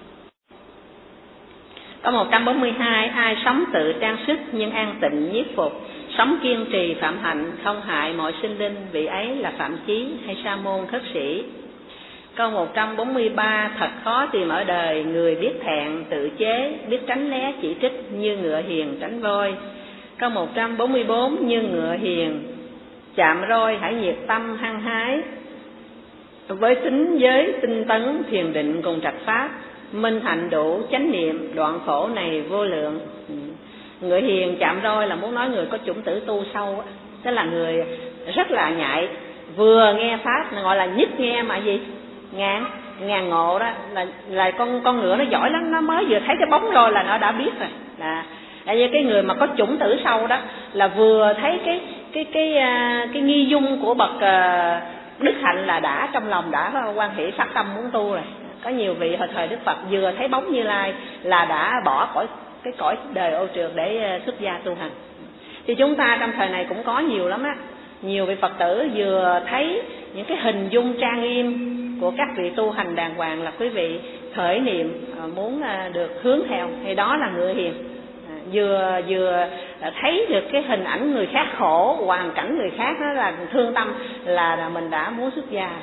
S2: Câu một trăm bốn mươi hai, ai sống tự trang sức nhưng an tịnh nhiếp phục, sống kiên trì phạm hạnh, không hại mọi sinh linh, vị ấy là Phạm Chí hay Sa môn thất sĩ. Câu một trăm bốn mươi ba, thật khó tìm ở đời người biết thẹn tự chế, biết tránh né chỉ trích như ngựa hiền tránh voi. Câu một trăm bốn mươi bốn, như ngựa hiền chạm roi hãy nhiệt tâm hăng hái, với tính giới tinh tấn thiền định cùng trạch pháp, minh hạnh đủ chánh niệm đoạn khổ này vô lượng. Người hiền chạm roi là muốn nói người có chủng tử tu sâu, tức là người rất là nhạy, vừa nghe pháp gọi là nhất nghe mà gì ngàn ngàn ngộ đó, là là con con ngựa nó giỏi lắm, nó mới vừa thấy cái bóng roi là nó đã biết rồi. Là tại vì cái người mà có chủng tử sâu đó là vừa thấy cái cái cái cái, cái nghi dung của bậc đức hạnh là đã trong lòng đã hoan hỷ phát tâm muốn tu rồi. Có nhiều vị hồi thời Đức Phật vừa thấy bóng Như Lai là đã bỏ cõi cái cõi đời ô trượt để xuất gia tu hành. Thì chúng ta trong thời này cũng có nhiều lắm á, nhiều vị Phật tử vừa thấy những cái hình dung trang nghiêm của các vị tu hành đàng hoàng là quý vị khởi niệm muốn được hướng theo, thì đó là người hiền. Vừa vừa thấy được cái hình ảnh người khác khổ, hoàn cảnh người khác đó là thương tâm, là, là mình đã muốn xuất gia.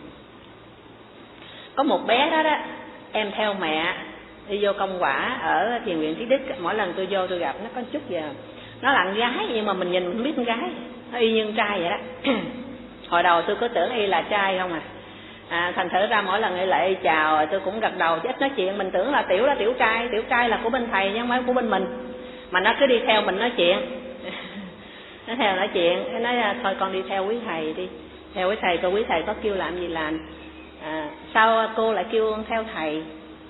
S2: Có một bé đó đó, em theo mẹ đi vô công quả ở thiền viện Trí Đức. Mỗi lần tôi vô tôi gặp nó có chút giờ, nó là con gái nhưng mà mình nhìn mình không biết con gái, nó y như con trai vậy đó. Hồi đầu tôi cứ tưởng y là trai không à, à thành thử ra mỗi lần y lại chào tôi cũng gật đầu chứ ít nói chuyện. Mình tưởng là Tiểu là tiểu trai, tiểu trai là của bên thầy chứ không phải của bên mình, mà nó cứ đi theo mình nói chuyện. Nó theo nói chuyện, nó nói thôi con đi theo quý thầy đi, theo quý thầy, cô quý thầy có kêu làm gì làm. À, sao cô lại kêu con theo thầy?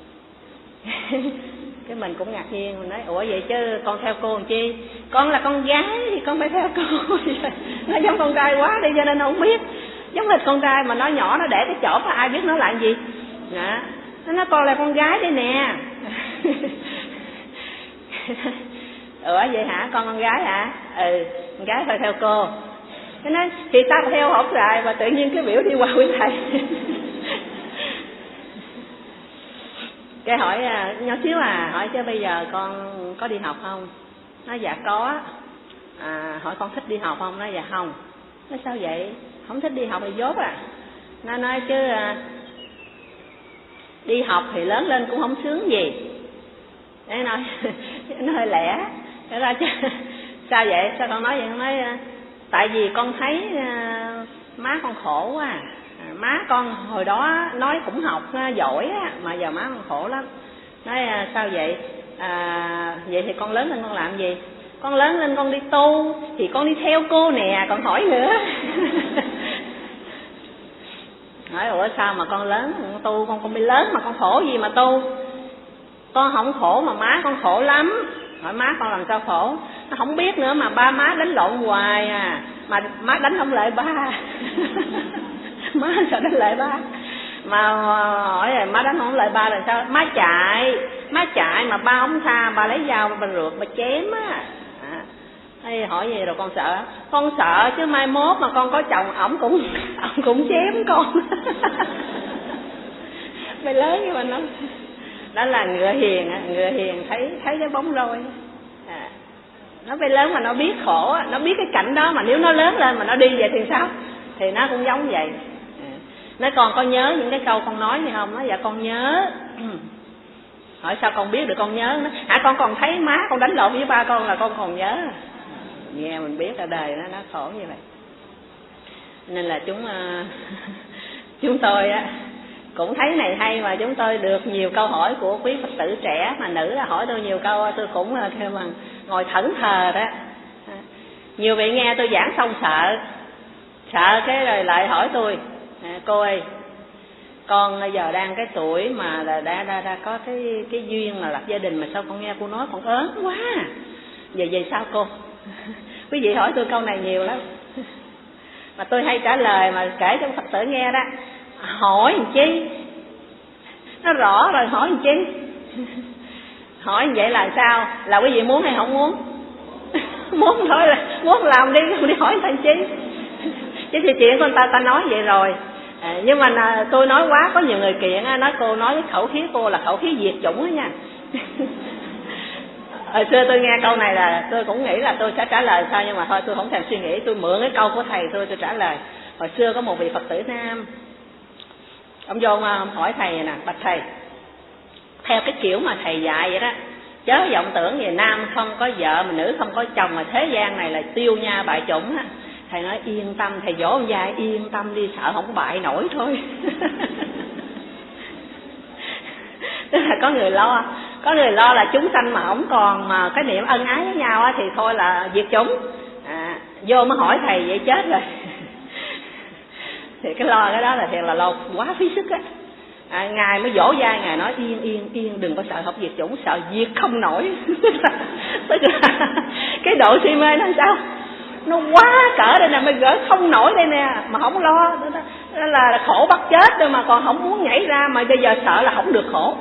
S2: Cái mình cũng ngạc nhiên, mình nói ủa vậy chứ con theo cô làm chi, con là con gái thì con phải theo cô. Nó giống con trai quá đi cho nên nó không biết, giống hệt con trai mà nó nhỏ nó để cái chỗ mà ai biết nó làm gì. Đó. Nó nói con là con gái đây nè. Ủa vậy hả, con con gái hả? Ừ, con gái phải theo cô. Cái nói thì tao theo học rồi mà tự nhiên cái biểu đi qua quý thầy. Cái hỏi nhỏ xíu à, hỏi chứ bây giờ con có đi học không? Nói dạ có. À, hỏi con thích đi học không? Nói dạ không. Nói sao vậy? Không thích đi học thì dốt à. Nó nói chứ à, đi học thì lớn lên cũng không sướng gì. Đấy nói nó hơi lẻ. Thế ra chứ sao vậy? Sao con nói vậy? Con nói tại vì con thấy à, má con khổ quá à. Má con hồi đó nói cũng học giỏi á, mà giờ má con khổ lắm. Nói à, sao vậy? À, vậy thì con lớn lên con làm gì? Con lớn lên con đi tu, thì con đi theo cô nè, còn hỏi nữa. Hỏi ủa sao mà con lớn con tu, con con bị lớn mà con khổ gì mà tu? Con không khổ mà má con khổ lắm. Hỏi má con làm sao khổ? Nó không biết nữa mà ba má đánh lộn hoài à, mà má đánh không lại ba. Má sao đánh lại ba? Mà hỏi rồi má đánh không lại ba là sao? Má chạy, má chạy mà ba không tha, ba lấy dao ba rượt ba chém á. À, hỏi gì rồi con sợ? Con sợ chứ mai mốt mà con có chồng ổng cũng ổng cũng chém con. Mày lớn như mà nó đó là ngựa hiền, ngựa hiền thấy thấy cái bóng roi. À, nó phải lớn mà nó biết khổ, nó biết cái cảnh đó, mà nếu nó lớn lên mà nó đi vậy thì sao? Thì nó cũng giống vậy. Nói con có nhớ những cái câu con nói này không? Nói dạ con nhớ. Hỏi sao con biết được con nhớ? Nói, hả con còn thấy má con đánh lộn với ba con là con còn nhớ. Nghe mình biết ở đời nó nó khổ như vậy. Nên là chúng uh, chúng tôi á cũng thấy này hay, mà chúng tôi được nhiều câu hỏi của quý Phật tử trẻ mà nữ là hỏi tôi nhiều câu, tôi cũng kêu bằng ngồi thẫn thờ đó. Nhiều vị nghe tôi giảng xong sợ, sợ cái rồi lại hỏi tôi à, cô ơi, con bây giờ đang cái tuổi mà là đã, đã, đã có cái cái duyên mà lập gia đình, mà sao con nghe cô nói con ớn quá, vậy vậy sao cô? Quý vị hỏi tôi câu này nhiều lắm, mà tôi hay trả lời mà kể cho Phật tử nghe đó. Hỏi làm chi? Nó rõ rồi hỏi làm chi? Hỏi như vậy là sao? Là quý vị muốn hay không muốn? Muốn thôi, là muốn làm đi, không đi hỏi thằng chi. Chứ thì chuyện của người ta ta nói vậy rồi. À, nhưng mà à, tôi nói quá, có nhiều người kiện á, nói cô nói cái khẩu khí cô là khẩu khí diệt chủng đó nha. Hồi xưa tôi nghe câu này là tôi cũng nghĩ là tôi sẽ trả lời sao, nhưng mà thôi tôi không thèm suy nghĩ, tôi mượn cái câu của thầy tôi tôi trả lời. Hồi xưa có một vị Phật tử nam, ông vô mà hỏi thầy nè, bạch thầy, theo cái kiểu mà thầy dạy vậy đó, chớ vọng tưởng về nam không có vợ mà nữ không có chồng mà thế gian này là tiêu nha bại chủng á. Thầy nói yên tâm, thầy dỗ ông già yên tâm đi, sợ không có bại nổi thôi. Tức là có người lo, có người lo là chúng sanh mà không còn mà cái niệm ân ái với nhau á thì thôi là diệt chúng. À, vô mới hỏi thầy vậy chết rồi. Thì cái lo cái đó là thiệt là lo quá phí sức á. À, ngài mới dỗ dai, ngài nói yên yên yên đừng có sợ học diệt chủng, sợ diệt không nổi. Tức là cái độ si mê nó sao nó quá cỡ đây nè, mới gỡ không nổi đây nè mà không lo, đó, đó là khổ bắt chết rồi mà còn không muốn nhảy ra, mà bây giờ sợ là không được khổ.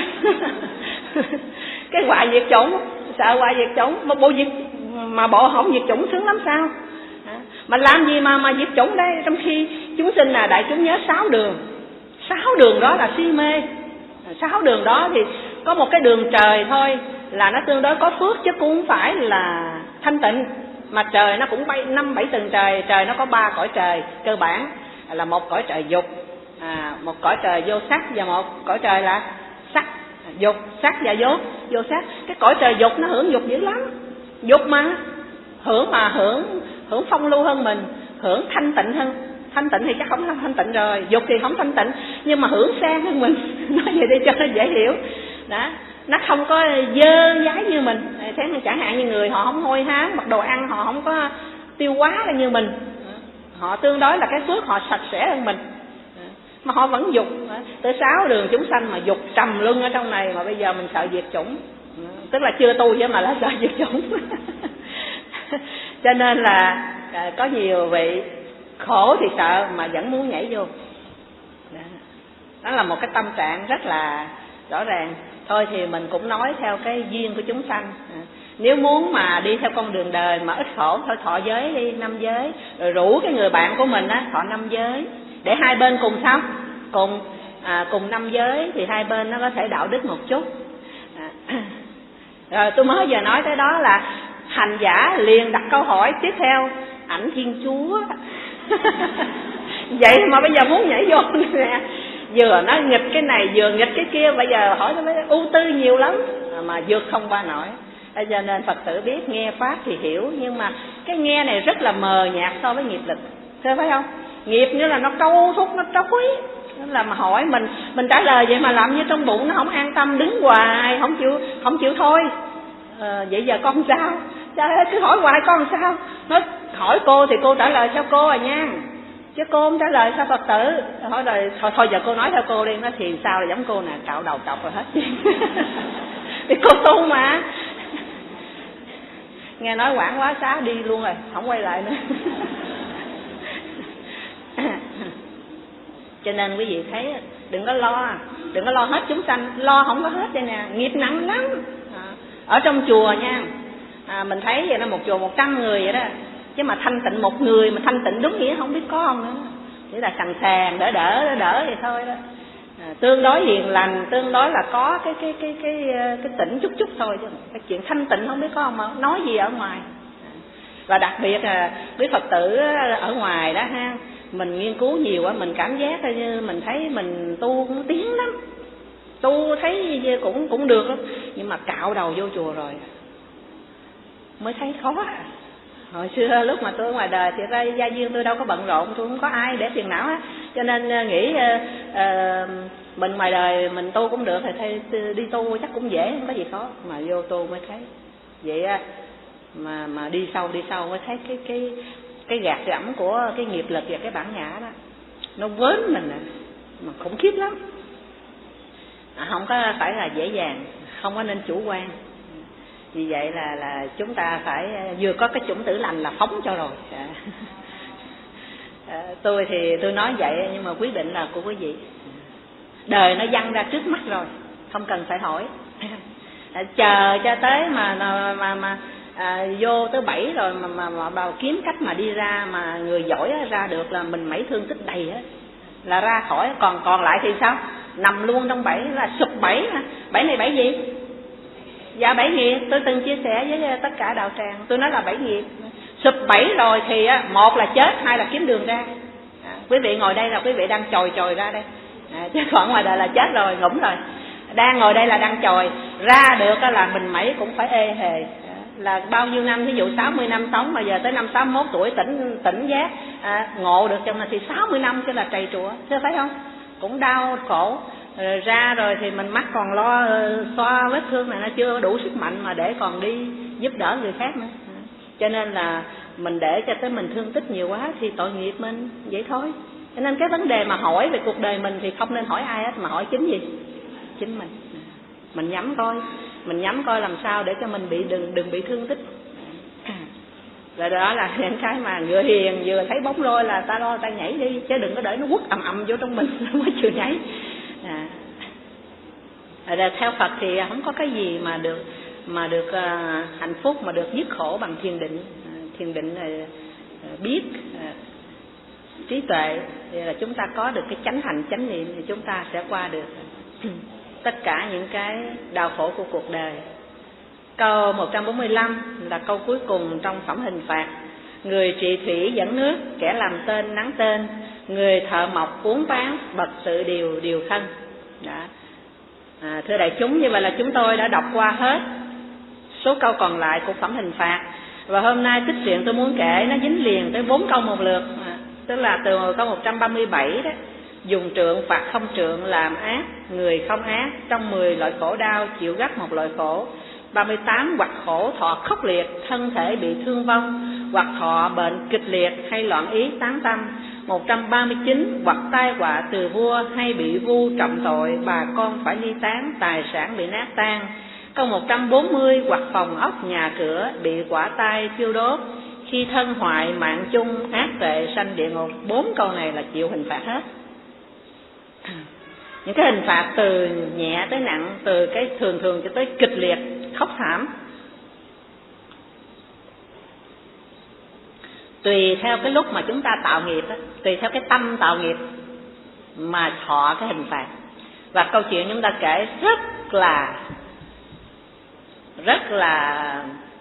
S2: Cái hoại diệt chủng, sợ hoại diệt chủng mà bộ diệt mà bộ không diệt chủng sướng lắm sao? Mà làm gì mà mà diệt chủng đây, trong khi chúng sinh là đại chúng nhớ sáu đường, sáu đường đó là si mê, sáu đường đó thì có một cái đường trời thôi là nó tương đối có phước, chứ cũng không phải là thanh tịnh. Mà trời nó cũng bay năm bảy tầng trời, trời nó có ba cõi trời cơ bản là một cõi trời dục, à, một cõi trời vô sắc và một cõi trời là sắc, dục sắc và vô vô sắc. Cái cõi trời dục nó hưởng dục dữ lắm, dục mà hưởng mà hưởng hưởng phong lưu hơn mình, hưởng thanh tịnh hơn. Thanh tịnh thì chắc không thanh tịnh rồi, dục thì không thanh tịnh nhưng mà hưởng sang hơn mình. Nói vậy để cho nó dễ hiểu đó. Nó không có dơ dái như mình. Thế mà chẳng hạn như người họ không hôi hám, mặc đồ ăn họ không có tiêu hóa như mình, họ tương đối là cái phước họ sạch sẽ hơn mình, mà họ vẫn dục. Tới sáu đường chúng sanh mà dục trầm luân ở trong này, mà bây giờ mình sợ diệt chủng, tức là chưa tu chứ mà là sợ diệt chủng. Cho nên là có nhiều vị khổ thì sợ mà vẫn muốn nhảy vô. Đó là một cái tâm trạng rất là rõ ràng. Thôi thì mình cũng nói theo cái duyên của chúng sanh. À, nếu muốn mà đi theo con đường đời mà ít khổ, thôi thọ giới đi, năm giới, rồi rủ cái người bạn của mình á thọ năm giới, để hai bên cùng sao cùng à, cùng năm giới thì hai bên nó có thể đạo đức một chút. À, rồi tôi mới giờ nói tới đó là hành giả liền đặt câu hỏi tiếp theo, ảnh Thiên Chúa. Vậy mà bây giờ muốn nhảy vô nè, vừa nói nghịch cái này vừa nghịch cái kia, bây giờ hỏi nó mới ưu tư nhiều lắm mà vượt không qua nổi. Cho nên Phật tử biết nghe pháp thì hiểu, nhưng mà cái nghe này rất là mờ nhạt so với nghiệp lực, thưa phải không? Nghiệp như là nó câu thúc, nó trói, nên là mà hỏi mình mình trả lời vậy mà làm như trong bụng nó không an tâm, đứng hoài không chịu không chịu thôi. À, vậy giờ con sao? Trời ơi, cứ hỏi hoài con sao? Nói hỏi cô thì cô trả lời theo cô à nha, chứ cô không trả lời sao Phật tử. Hỏi rồi thôi, thôi giờ cô nói theo cô đi. Nó thì sao là giống cô nè, cạo đầu cọc rồi hết. Thì cô tu mà. Nghe nói quảng quá xá đi luôn rồi, không quay lại nữa. Cho nên quý vị thấy đừng có lo, đừng có lo hết chúng sanh, lo không có hết đây nè, nghiệp nặng lắm. À, ở trong chùa nha, à, mình thấy vậy đó, một chùa một trăm người vậy đó, chứ mà thanh tịnh một người mà thanh tịnh đúng nghĩa không biết có không nữa, chỉ là sằng sàng đỡ đỡ đỡ đỡ vậy thôi đó. À, tương đối hiền lành, tương đối là có cái cái cái cái cái, cái tịnh chút chút thôi, chứ cái chuyện thanh tịnh không biết có không mà nói gì ở ngoài. À, và đặc biệt là quý Phật tử ở ngoài đó ha, mình nghiên cứu nhiều quá, mình cảm giác như mình thấy mình tu cũng tiến lắm, tu thấy cũng cũng được lắm, nhưng mà cạo đầu vô chùa rồi mới thấy khó. Hồi xưa lúc mà tôi ở ngoài đời thì ra gia duyên tôi đâu có bận rộn, tôi không có ai để phiền não á, cho nên nghĩ uh, uh, mình ngoài đời mình tu cũng được, thì thay đi tu chắc cũng dễ, không có gì khó. Mà vô tu mới thấy vậy á, mà mà đi sâu đi sâu mới thấy cái cái cái gạt gẫm của cái nghiệp lực và cái bản ngã đó nó vớn mình à, mà khủng khiếp lắm. À, không có phải là dễ dàng, không có nên chủ quan. Vì vậy là là chúng ta phải vừa có cái chủng tử lành là phóng cho rồi. À, à, tôi thì tôi nói vậy, nhưng mà quyết định là của quý vị. Đời nó văng ra trước mắt rồi, không cần phải hỏi. à, chờ cho tới mà mà mà à, vô tới bảy rồi mà mà, mà bà kiếm cách mà đi ra, mà người giỏi ra được là mình mẩy thương tích đầy hết là ra khỏi. Còn còn lại thì sao? Nằm luôn trong bẫy, là sụp bẫy. Bẫy này bẫy gì? Dạ bẫy nghiệp. Tôi từng chia sẻ với tất cả đạo tràng, tôi nói là bẫy nghiệp. Sụp bẫy rồi thì một là chết, hai là kiếm đường ra. À, quý vị ngồi đây là quý vị đang chồi chồi ra đây, à, chứ còn ngoài đời là chết rồi, ngủm rồi. Đang ngồi đây là đang chồi ra được là mình mẩy cũng phải ê hề. Là bao nhiêu năm, ví dụ sáu mươi năm sống mà giờ tới năm sáu mươi mốt tuổi tỉnh tỉnh giác, à, ngộ được trong này thì sáu mươi năm chứ là trầy trụa, chứ phải không? Cũng đau khổ. Rồi ra rồi thì mình mắt còn lo xoa vết thương này, nó chưa đủ sức mạnh mà để còn đi giúp đỡ người khác nữa. Cho nên là mình để cho tới mình thương tích nhiều quá thì tội nghiệp mình, vậy thôi. Cho nên cái vấn đề mà hỏi về cuộc đời mình thì không nên hỏi ai hết, mà hỏi chính gì? Chính mình. Mình nhắm coi, mình nhắm coi làm sao để cho mình bị đừng đừng bị thương tích. Rồi đó là những cái mà vừa hiền vừa thấy bóng lôi là ta lo ta nhảy đi, chứ đừng có để nó quất ầm ầm vô trong mình nó mới chịu nhảy. À. Rồi theo Phật thì không có cái gì mà được mà được uh, hạnh phúc mà được dứt khổ bằng thiền định. Uh, thiền định là uh, biết uh, trí tuệ, thì là chúng ta có được cái chánh hành chánh niệm thì chúng ta sẽ qua được tất cả những cái đau khổ của cuộc đời. Câu một trăm bốn mươi lăm là câu cuối cùng trong phẩm hình phạt. Người trị thủy dẫn nước, kẻ làm tên nắng tên, người thợ mộc uốn ván, bậc sự điều điều thân. Đó. À, thưa đại chúng, như vậy là chúng tôi đã đọc qua hết số câu còn lại của phẩm hình phạt. Và hôm nay tích truyện tôi muốn kể nó dính liền tới bốn câu một lượt, à, tức là từ câu một trăm ba mươi bảy đó, dùng trượng phạt không trượng, làm ác người không ác, trong mười loại khổ đau chịu gấp một loại khổ. ba mươi tám hoặc khổ thọ khốc liệt, thân thể bị thương vong, hoặc thọ bệnh kịch liệt hay loạn ý tán tâm. Một trăm ba mươi chín hoặc tai họa từ vua hay bị vu trọng tội, bà con phải ly tán, tài sản bị nát tan. Câu một trăm bốn mươi hoặc phòng ốc nhà cửa bị quả tai thiêu đốt, khi thân hoại mạng chung, ác tệ sanh địa ngục. Bốn câu này là chịu hình phạt hết. Những cái hình phạt từ nhẹ tới nặng, từ cái thường thường cho tới kịch liệt, khóc thảm, tùy theo cái lúc mà chúng ta tạo nghiệp đó, tùy theo cái tâm tạo nghiệp mà thọ cái hình phạt. Và câu chuyện chúng ta kể rất là rất là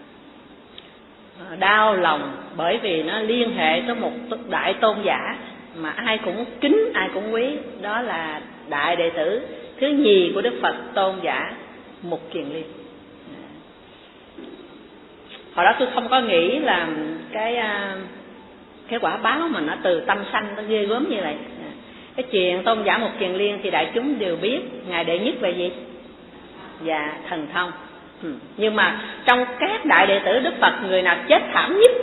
S2: đau lòng, bởi vì nó liên hệ tới một đại tôn giả mà ai cũng kính, ai cũng quý, đó là đại đệ tử thứ nhì của Đức Phật, tôn giả Mục Kiền Liên. Hồi đó tôi không có nghĩ là cái cái quả báo mà nó từ tâm sanh nó ghê gớm như vậy. Cái chuyện tôn giả Mục Kiền Liên thì đại chúng đều biết, ngài đệ nhất về gì? Dạ, thần thông. Ừ. Nhưng mà trong các đại đệ tử Đức Phật, người nào chết thảm nhất?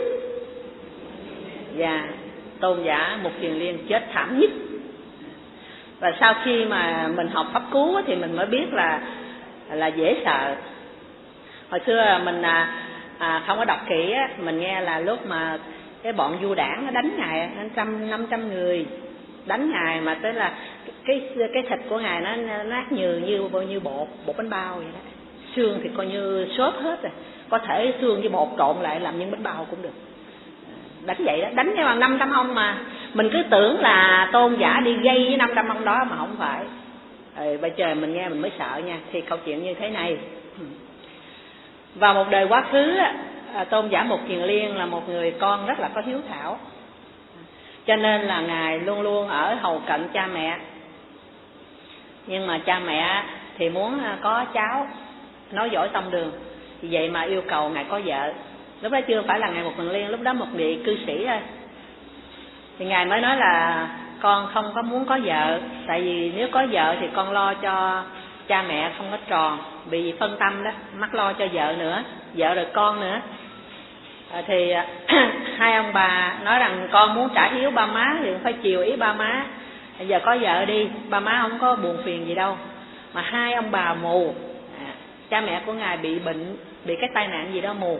S2: Dạ, tôn giả Mục Kiền Liên chết thảm nhất. Và sau khi mà mình học pháp cứu thì mình mới biết là là dễ sợ. Hồi xưa mình à, à, không có đọc kỹ á, mình nghe là lúc mà cái bọn du đảng nó đánh ngài trăm năm trăm người, đánh ngài mà tới là cái cái thịt của ngài nó nát nhừ như bao nhiêu bột bột bánh bao vậy đó, xương thì coi như xốp hết rồi, có thể xương với bột trộn lại làm những bánh bao cũng được. Đánh vậy đó, đánh cho bằng năm trăm ông mà mình cứ tưởng là tôn giả đi gây với năm trăm ông đó, mà không phải. Ừ, bây giờ mình nghe mình mới sợ nha. Thì câu chuyện như thế này. Vào một đời quá khứ, tôn giả Mục Kiền Liên là một người con rất là có hiếu thảo, cho nên là ngài luôn luôn ở hầu cận cha mẹ. Nhưng mà cha mẹ thì muốn có cháu nói giỏi tông đường, vì vậy mà yêu cầu ngài có vợ. Lúc đó chưa phải là ngài Mục Kiền Liên, lúc đó một vị cư sĩ thôi. Thì ngài mới nói là con không có muốn có vợ, tại vì nếu có vợ thì con lo cho cha mẹ không có tròn, bị phân tâm đó, mắc lo cho vợ nữa, vợ rồi con nữa. À, thì hai ông bà nói rằng con muốn trả hiếu ba má thì phải chiều ý ba má. Bây giờ có vợ đi, ba má không có buồn phiền gì đâu. Mà hai ông bà mù, à, cha mẹ của ngài bị bệnh, bị cái tai nạn gì đó mù.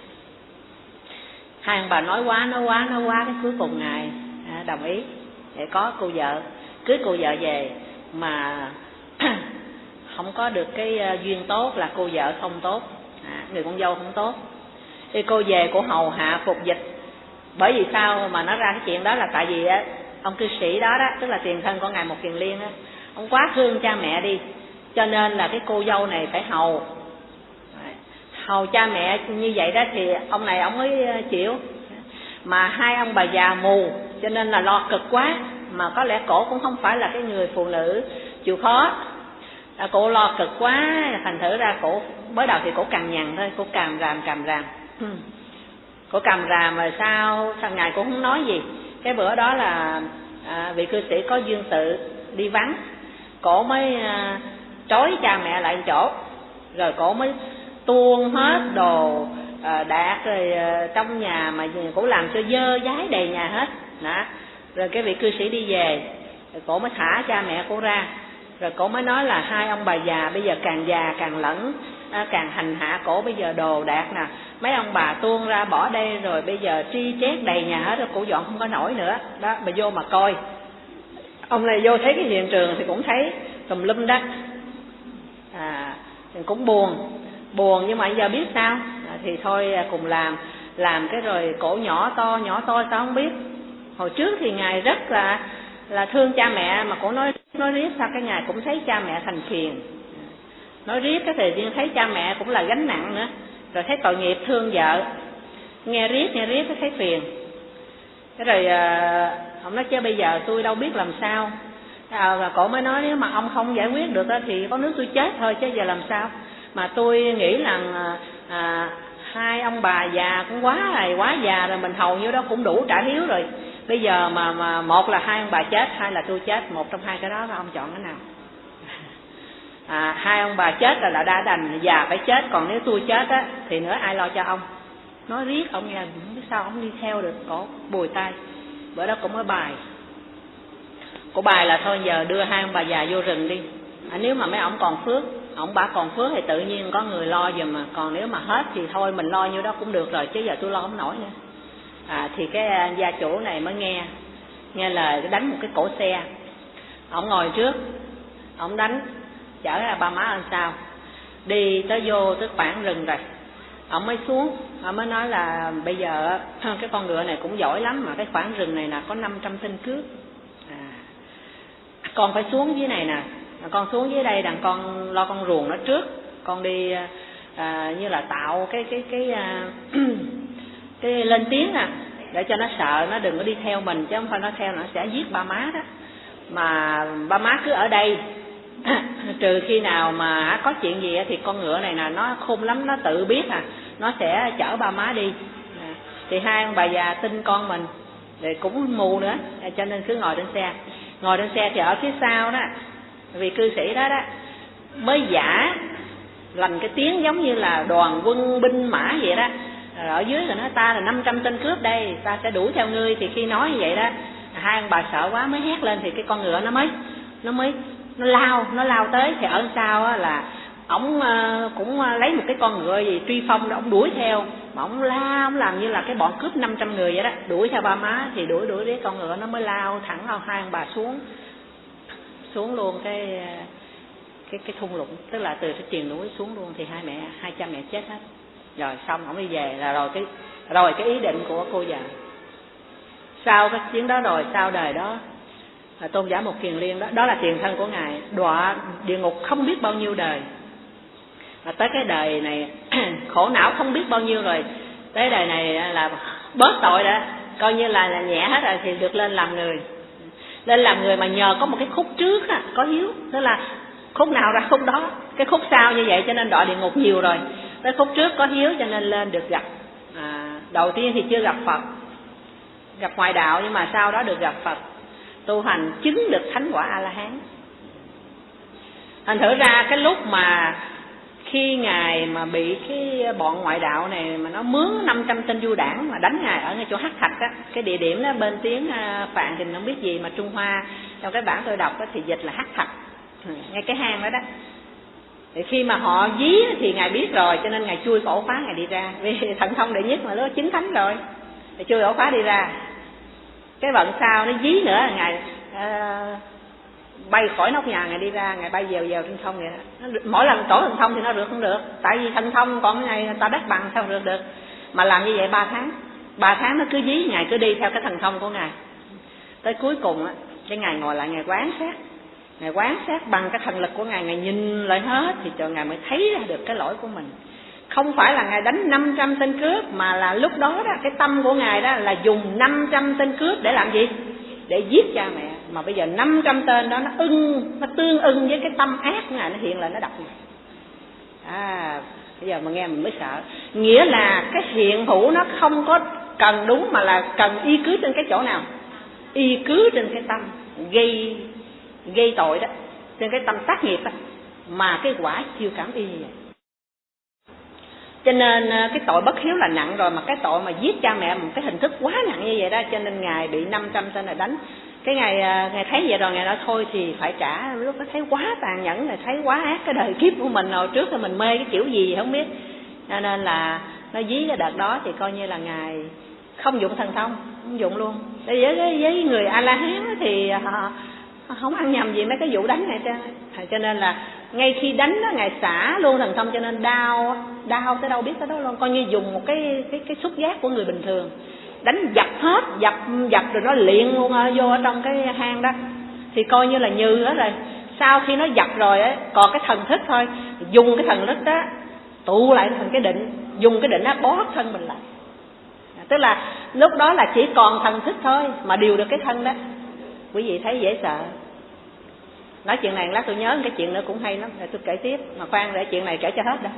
S2: Hai ông bà nói quá, nói quá, nói quá, cái cuối cùng ngài à, đồng ý để có cô vợ, cưới cô vợ về. Mà không có được cái duyên tốt, là cô vợ không tốt, à, người con dâu không tốt. Thì cô về cô hầu hạ phục dịch. Bởi vì sao mà nó ra cái chuyện đó là tại vì á, ông cư sĩ đó đó, tức là tiền thân của ngài Một Kiền Liên á, ông quá thương cha mẹ đi, cho nên là cái cô dâu này phải hầu hầu cha mẹ như vậy đó, thì ông này ông mới chịu. Mà hai ông bà già mù cho nên là lo cực quá, mà có lẽ cổ cũng không phải là cái người phụ nữ chịu khó, à, cổ lo cực quá, thành thử ra cổ mới đầu thì cổ cằn nhằn thôi, cổ càm ràm càm ràm cổ càm ràm mà sao thằng ngài cũng không nói gì. Cái bữa đó là à, vị cư sĩ có duyên sự đi vắng, cổ mới à, trói cha mẹ lại chỗ, rồi cổ mới tuôn hết đồ à, đạc rồi à, trong nhà, mà cổ làm cho dơ dái đầy nhà hết đó. Rồi cái vị cư sĩ đi về, rồi cổ mới thả cha mẹ cổ ra, rồi cổ mới nói là hai ông bà già bây giờ càng già càng lẫn, à, càng hành hạ cổ, bây giờ đồ đạc nè, mấy ông bà tuôn ra bỏ đây, rồi bây giờ tri chét đầy nhà hết, rồi cổ dọn không có nổi nữa đó. Bà vô mà coi, ông này vô thấy cái hiện trường thì cũng thấy tùm lum đất, à, cũng buồn buồn nhưng mà giờ biết sao, à, thì thôi cùng làm làm cái rồi cổ nhỏ to nhỏ to sao không biết. Hồi trước thì ngài rất là là thương cha mẹ, mà cổ nói nói riết sao cái ngài cũng thấy cha mẹ thành phiền, nói riết cái thời gian thấy cha mẹ cũng là gánh nặng nữa, rồi thấy tội nghiệp thương vợ, nghe riết nghe riết thấy phiền. Cái rồi à, ông nói chứ bây giờ tôi đâu biết làm sao, à, và cổ mới nói nếu mà ông không giải quyết được đó, thì có nước tôi chết thôi chứ giờ làm sao. Mà tôi nghĩ là à, hai ông bà già cũng quá rồi, quá già rồi, mình hầu như đó cũng đủ trả hiếu rồi. Bây giờ mà mà một là hai ông bà chết, hai là tôi chết, một trong hai cái đó ông chọn cái nào? À, hai ông bà chết là, là đã đành già phải chết, còn nếu tôi chết á thì nữa ai lo cho ông. Nói riết ông nghe không biết sao ông đi theo được, cổ bùi tay. Bữa đó cũng có bài, cổ bài là thôi giờ đưa hai ông bà già vô rừng đi, à, nếu mà mấy ông còn phước, ông bà còn phước thì tự nhiên có người lo giùm, mà còn nếu mà hết thì thôi mình lo nhiêu đó cũng được rồi, chứ giờ tôi lo không nổi nữa. À, thì cái gia chủ này mới nghe nghe lời đánh một cái cổ xe, ông ngồi trước, ông đánh chở ra ba má anh sao đi tới vô tới khoảng rừng rồi, ông mới xuống, ông mới nói là bây giờ cái con ngựa này cũng giỏi lắm, mà cái khoảng rừng này là có năm trăm tên cướp, à, con phải xuống dưới này nè, con xuống dưới đây đằng con lo con ruồng nó trước, con đi à, như là tạo cái cái cái à, cái lên tiếng à, để cho nó sợ, nó đừng có đi theo mình, chứ không phải nó theo nó sẽ giết ba má đó. Mà ba má cứ ở đây trừ khi nào mà có chuyện gì thì con ngựa này là nó khôn lắm, nó tự biết à, nó sẽ chở ba má đi. À, thì hai ông bà già tin con mình, rồi cũng mù nữa, cho nên cứ ngồi trên xe. Ngồi trên xe thì ở phía sau đó, vì cư sĩ đó đó mới giả lành cái tiếng giống như là đoàn quân binh mã vậy đó. Rồi ở dưới rồi nói ta là năm trăm tên cướp đây, ta sẽ đuổi theo ngươi. Thì khi nói như vậy đó, hai ông bà sợ quá mới hét lên, thì cái con ngựa nó mới nó mới nó lao nó lao tới. Thì ở sau á là ổng cũng lấy một cái con ngựa gì truy phong đó, ổng đuổi theo, mà ổng lao, ổng làm như là cái bọn cướp năm trăm người vậy đó, đuổi theo ba má. Thì đuổi đuổi cái con ngựa nó mới lao thẳng vào hai ông bà xuống xuống luôn cái cái cái thung lũng, tức là từ cái triền núi xuống luôn. Thì hai mẹ hai cha mẹ chết hết rồi. Xong ổng đi về là rồi cái rồi cái ý định của cô già sau cái chuyến đó, rồi sau đời đó là tôn giả Một Kiền Liên đó, đó là tiền thân của ngài, đọa địa ngục không biết bao nhiêu đời, và tới cái đời này khổ não không biết bao nhiêu rồi, tới đời này là bớt tội đã, coi như là, là nhẹ hết rồi, thì được lên làm người. Lên làm người mà nhờ có một cái khúc trước á, có hiếu, tức là khúc nào ra khúc đó, cái khúc sau như vậy cho nên đọa địa ngục nhiều rồi. Tới khúc trước có hiếu cho nên lên được gặp, à, đầu tiên thì chưa gặp Phật, gặp ngoại đạo, nhưng mà sau đó được gặp Phật, tu hành chứng được thánh quả A La Hán. Thành thử ra cái lúc mà khi ngài mà bị cái bọn ngoại đạo này mà nó mướn năm trăm tên du đảng mà đánh ngài ở ngay chỗ Hắc Thạch á, cái địa điểm đó bên tiếng Phạn thì không biết gì, mà Trung Hoa trong cái bản tôi đọc đó thì dịch là Hắc Thạch, ngay cái hang đó đó. Thì khi mà họ dí thì ngài biết rồi, cho nên ngài chui ổ khóa ngài đi ra, vì thần thông đệ nhất mà nó chứng thánh rồi, thì chui ổ khóa đi ra. Cái vận sau nó dí nữa, ngài uh, bay khỏi nóc nhà Ngài đi ra, Ngài bay dèo dèo trên không vậy đó. Mỗi lần trổ thần thông thì nó rượt không được, tại vì thần thông còn cái này người ta đất bằng sao rượt được. Mà làm như vậy ba tháng, ba tháng nó cứ dí Ngài cứ đi theo cái thần thông của Ngài. Tới cuối cùng á, cái Ngài ngồi lại Ngài quán sát, Ngài quán sát bằng cái thần lực của Ngài, Ngài nhìn lại hết thì cho Ngài mới thấy ra được cái lỗi của mình. Không phải là Ngài đánh năm trăm tên cướp, mà là lúc đó đó cái tâm của Ngài đó là dùng năm trăm tên cướp để làm gì? Để giết cha mẹ. Mà bây giờ năm trăm tên đó nó ưng, nó tương ưng với cái tâm ác của Ngài, nó hiện lại nó đập Ngài. À, bây giờ mà nghe mình mới sợ. Nghĩa là cái hiện hữu nó không có cần đúng, mà là cần y cứ trên cái chỗ nào? Y cứ trên cái tâm gây gây tội đó, trên cái tâm tác nghiệp đó, mà cái quả chiêu cảm y như vậy. Cho nên cái tội bất hiếu là nặng rồi, mà cái tội mà giết cha mẹ một cái hình thức quá nặng như vậy đó, cho nên Ngài bị năm trăm tên là đánh. Cái Ngài Ngài thấy vậy rồi Ngài nói thôi thì phải trả. Lúc đó thấy quá tàn nhẫn, Ngài thấy quá ác cái đời kiếp của mình, hồi trước thì mình mê cái kiểu gì không biết, cho nên là nó dí cái đợt đó thì coi như là Ngài không dụng thần thông, không dụng luôn. Với, với, với người A-la-hán thì họ không ăn nhầm gì mấy cái vụ đánh này trơn. Cho nên là ngay khi đánh đó Ngài xả luôn thần thông, cho nên đau đau tới đâu biết tới đó luôn, coi như dùng một cái cái cái xúc giác của người bình thường đánh dập hết, dập dập rồi nó liền luôn vô ở trong cái hang đó, thì coi như là như hết rồi. Sau khi nó dập rồi ấy, còn cái thần thức thôi, dùng cái thần thức đó tụ lại thành cái định, dùng cái định đó bó thân mình lại. Tức là lúc đó là chỉ còn thần thức thôi mà điều được cái thân đó. Quý vị thấy dễ sợ. Nói chuyện này lát tôi nhớ cái chuyện nữa cũng hay lắm, rồi tôi kể tiếp. Mà khoan để chuyện này kể cho hết đã.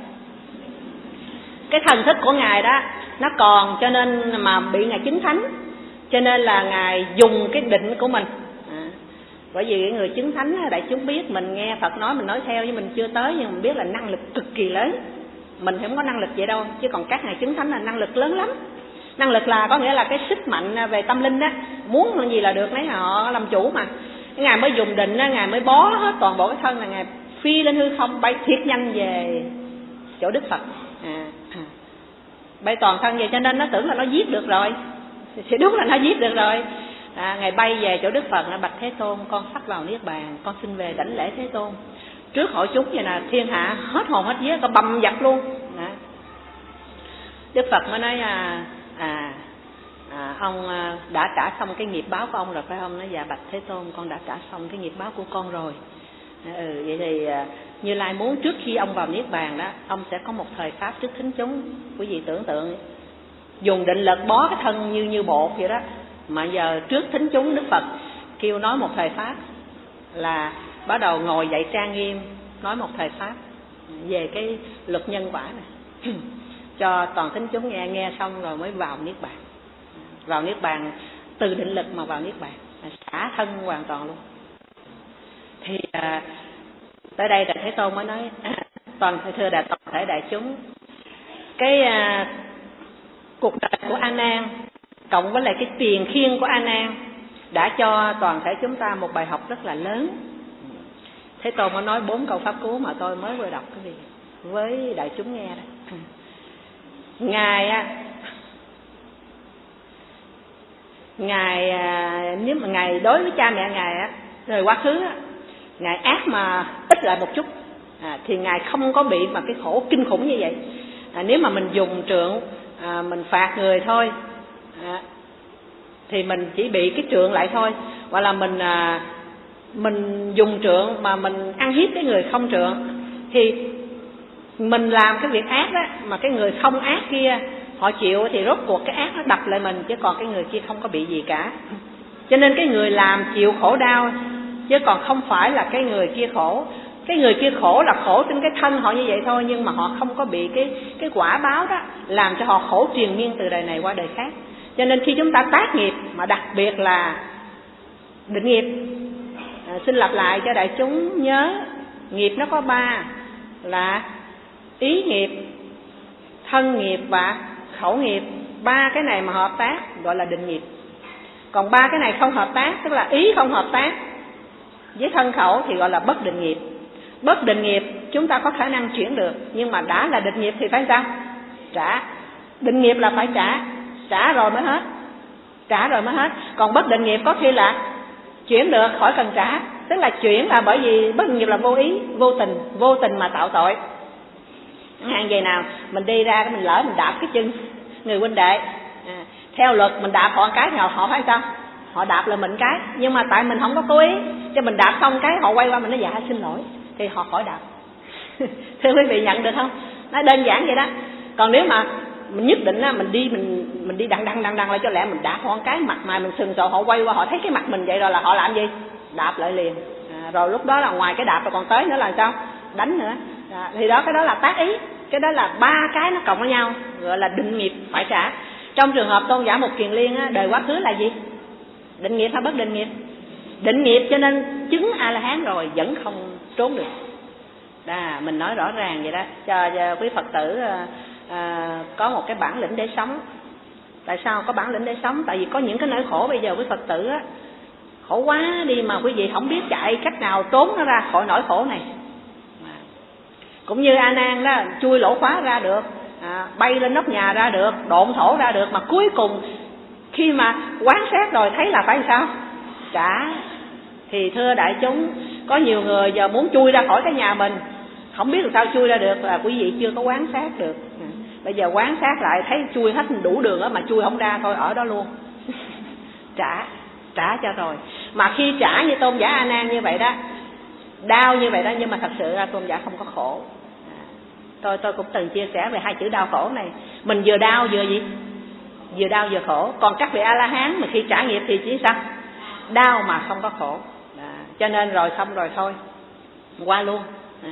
S2: Cái thần thức của Ngài đó nó còn, cho nên mà bị Ngài chứng thánh, cho nên là Ngài dùng cái định của mình. À, bởi vì người chứng thánh đại chúng biết, mình nghe Phật nói mình nói theo, nhưng mình chưa tới, nhưng mình biết là năng lực cực kỳ lớn. Mình không có năng lực vậy đâu, chứ còn các Ngài chứng thánh là năng lực lớn lắm. Năng lực là có nghĩa là cái sức mạnh về tâm linh đó, muốn làm gì là được, nấy họ làm chủ mà. Ngài mới dùng định đó, Ngài mới bó hết toàn bộ cái thân, là Ngài phi lên hư không, bay thiệt nhanh về chỗ Đức Phật. À, bay toàn thân vậy, cho nên nó tưởng là nó giết được rồi, thì đúng là nó giết được rồi. À, Ngài bay về chỗ Đức Phật, nó bạch Thế Tôn, con sắp vào niết bàn, con xin về đảnh lễ Thế Tôn. Trước hội chúng vậy nè, thiên hạ hết hồn hết vía, con bầm dập luôn. À, Đức Phật mới nói à, à, à ông đã trả xong cái nghiệp báo của ông rồi phải không? Nói dạ bạch Thế Tôn, con đã trả xong cái nghiệp báo của con rồi. Ừ, vậy thì Như Lai muốn trước khi ông vào niết bàn đó, ông sẽ có một thời pháp trước thính chúng. Quý vị tưởng tượng dùng định lực bó cái thân như như bột vậy đó, mà giờ trước thính chúng Đức Phật kêu nói một thời pháp, là bắt đầu ngồi dậy trang nghiêm nói một thời pháp về cái luật nhân quả này cho toàn thính chúng nghe. Nghe xong rồi mới vào niết bàn, vào niết bàn từ định lực mà vào niết bàn, xả thân hoàn toàn luôn. Thì à, tới đây là Thế Tôn mới nói toàn thưa đại toàn thể đại chúng, cái à, cuộc đời của A Nan cộng với lại cái tiền khiên của A Nan đã cho toàn thể chúng ta một bài học rất là lớn. Thế Tôn mới nói bốn câu pháp cú mà tôi mới vừa đọc cái gì với đại chúng nghe đó. Ngài á, Ngài nếu mà Ngài đối với cha mẹ Ngài á, thời quá khứ á, Ngài ác mà ít lại một chút, à, thì Ngài không có bị mà cái khổ kinh khủng như vậy. À, nếu mà mình dùng trượng à, mình phạt người thôi, à, thì mình chỉ bị cái trượng lại thôi, hoặc là mình à, mình dùng trượng mà mình ăn hiếp cái người không trượng, thì mình làm cái việc ác đó mà cái người không ác kia họ chịu, thì rốt cuộc cái ác nó đập lại mình, chứ còn cái người kia không có bị gì cả. Cho nên cái người làm chịu khổ đau, chứ còn không phải là cái người kia khổ. Cái người kia khổ là khổ trên cái thân họ như vậy thôi, nhưng mà họ không có bị cái cái quả báo đó làm cho họ khổ triền miên từ đời này qua đời khác. Cho nên khi chúng ta tác nghiệp, mà đặc biệt là định nghiệp, à, xin lặp lại cho đại chúng nhớ, nghiệp nó có ba là ý nghiệp, thân nghiệp và khẩu nghiệp. Ba cái này mà hợp tác gọi là định nghiệp. Còn ba cái này không hợp tác, tức là ý không hợp tác với thân khẩu thì gọi là bất định nghiệp. Bất định nghiệp chúng ta có khả năng chuyển được, nhưng mà đã là định nghiệp thì phải sao? Trả. Định nghiệp là phải trả, trả rồi mới hết, trả rồi mới hết. Còn bất định nghiệp có khi là chuyển được khỏi cần trả, tức là chuyển là bởi vì bất nghiệp là vô ý, vô tình, vô tình mà tạo tội. Hàng vậy nào, mình đi ra mình lỡ mình đạp cái chân người huynh đệ, à, theo luật mình đạp họ cái thì họ, họ phải sao? Họ đạp là mình cái, nhưng mà tại mình không có cố ý, cho mình đạp xong cái họ quay qua mình nói dạ xin lỗi, thì họ khỏi đạp. Thưa quý vị nhận được không? Nó đơn giản vậy đó. Còn nếu mà mình nhất định á, mình đi mình mình đi đằng đằng đằng đằng lại cho lẽ mình đạp họ cái mặt mày mình sừng sộ, họ quay qua họ thấy cái mặt mình vậy rồi là họ làm gì? Đạp lại liền. À, rồi lúc đó là ngoài cái đạp rồi còn tới nữa là sao? Đánh nữa. À, thì đó cái đó là tác ý, cái đó là ba cái nó cộng với nhau gọi là định nghiệp phải trả. Trong trường hợp Tôn giả Mục Kiền Liên á, đời quá khứ là gì? Định nghiệp hay bất định nghiệp? Định nghiệp, cho nên chứng A La Hán rồi vẫn không trốn được. Đà, mình nói rõ ràng vậy đó cho, cho quý Phật tử à, à, có một cái bản lĩnh để sống. Tại sao có bản lĩnh để sống? Tại vì có những cái nỗi khổ bây giờ quý Phật tử á, khổ quá đi mà quý vị không biết chạy cách nào trốn nó ra khỏi nỗi khổ này. À, cũng như A Nan đó, chui lỗ khóa ra được, à, bay lên nóc nhà ra được, độn thổ ra được, mà cuối cùng khi mà quán xét rồi thấy là phải sao? Trả. Thì thưa đại chúng, có nhiều người giờ muốn chui ra khỏi cái nhà mình, không biết làm sao chui ra được, là quý vị chưa có quán sát được. À, bây giờ quán sát lại thấy chui hết đủ đường đó, mà chui không ra thôi ở đó luôn. Trả, trả cho rồi. Mà khi trả như Tôn giả A Nan như vậy đó, đau như vậy đó, nhưng mà thật sự ra Tôn giả không có khổ. À, tôi tôi cũng từng chia sẻ về hai chữ đau khổ này. Mình vừa đau vừa gì? Vừa đau vừa khổ. Còn các vị A La Hán mà khi trả nghiệp thì chỉ sao? Đau mà không có khổ. À, cho nên rồi xong rồi thôi, qua luôn. À.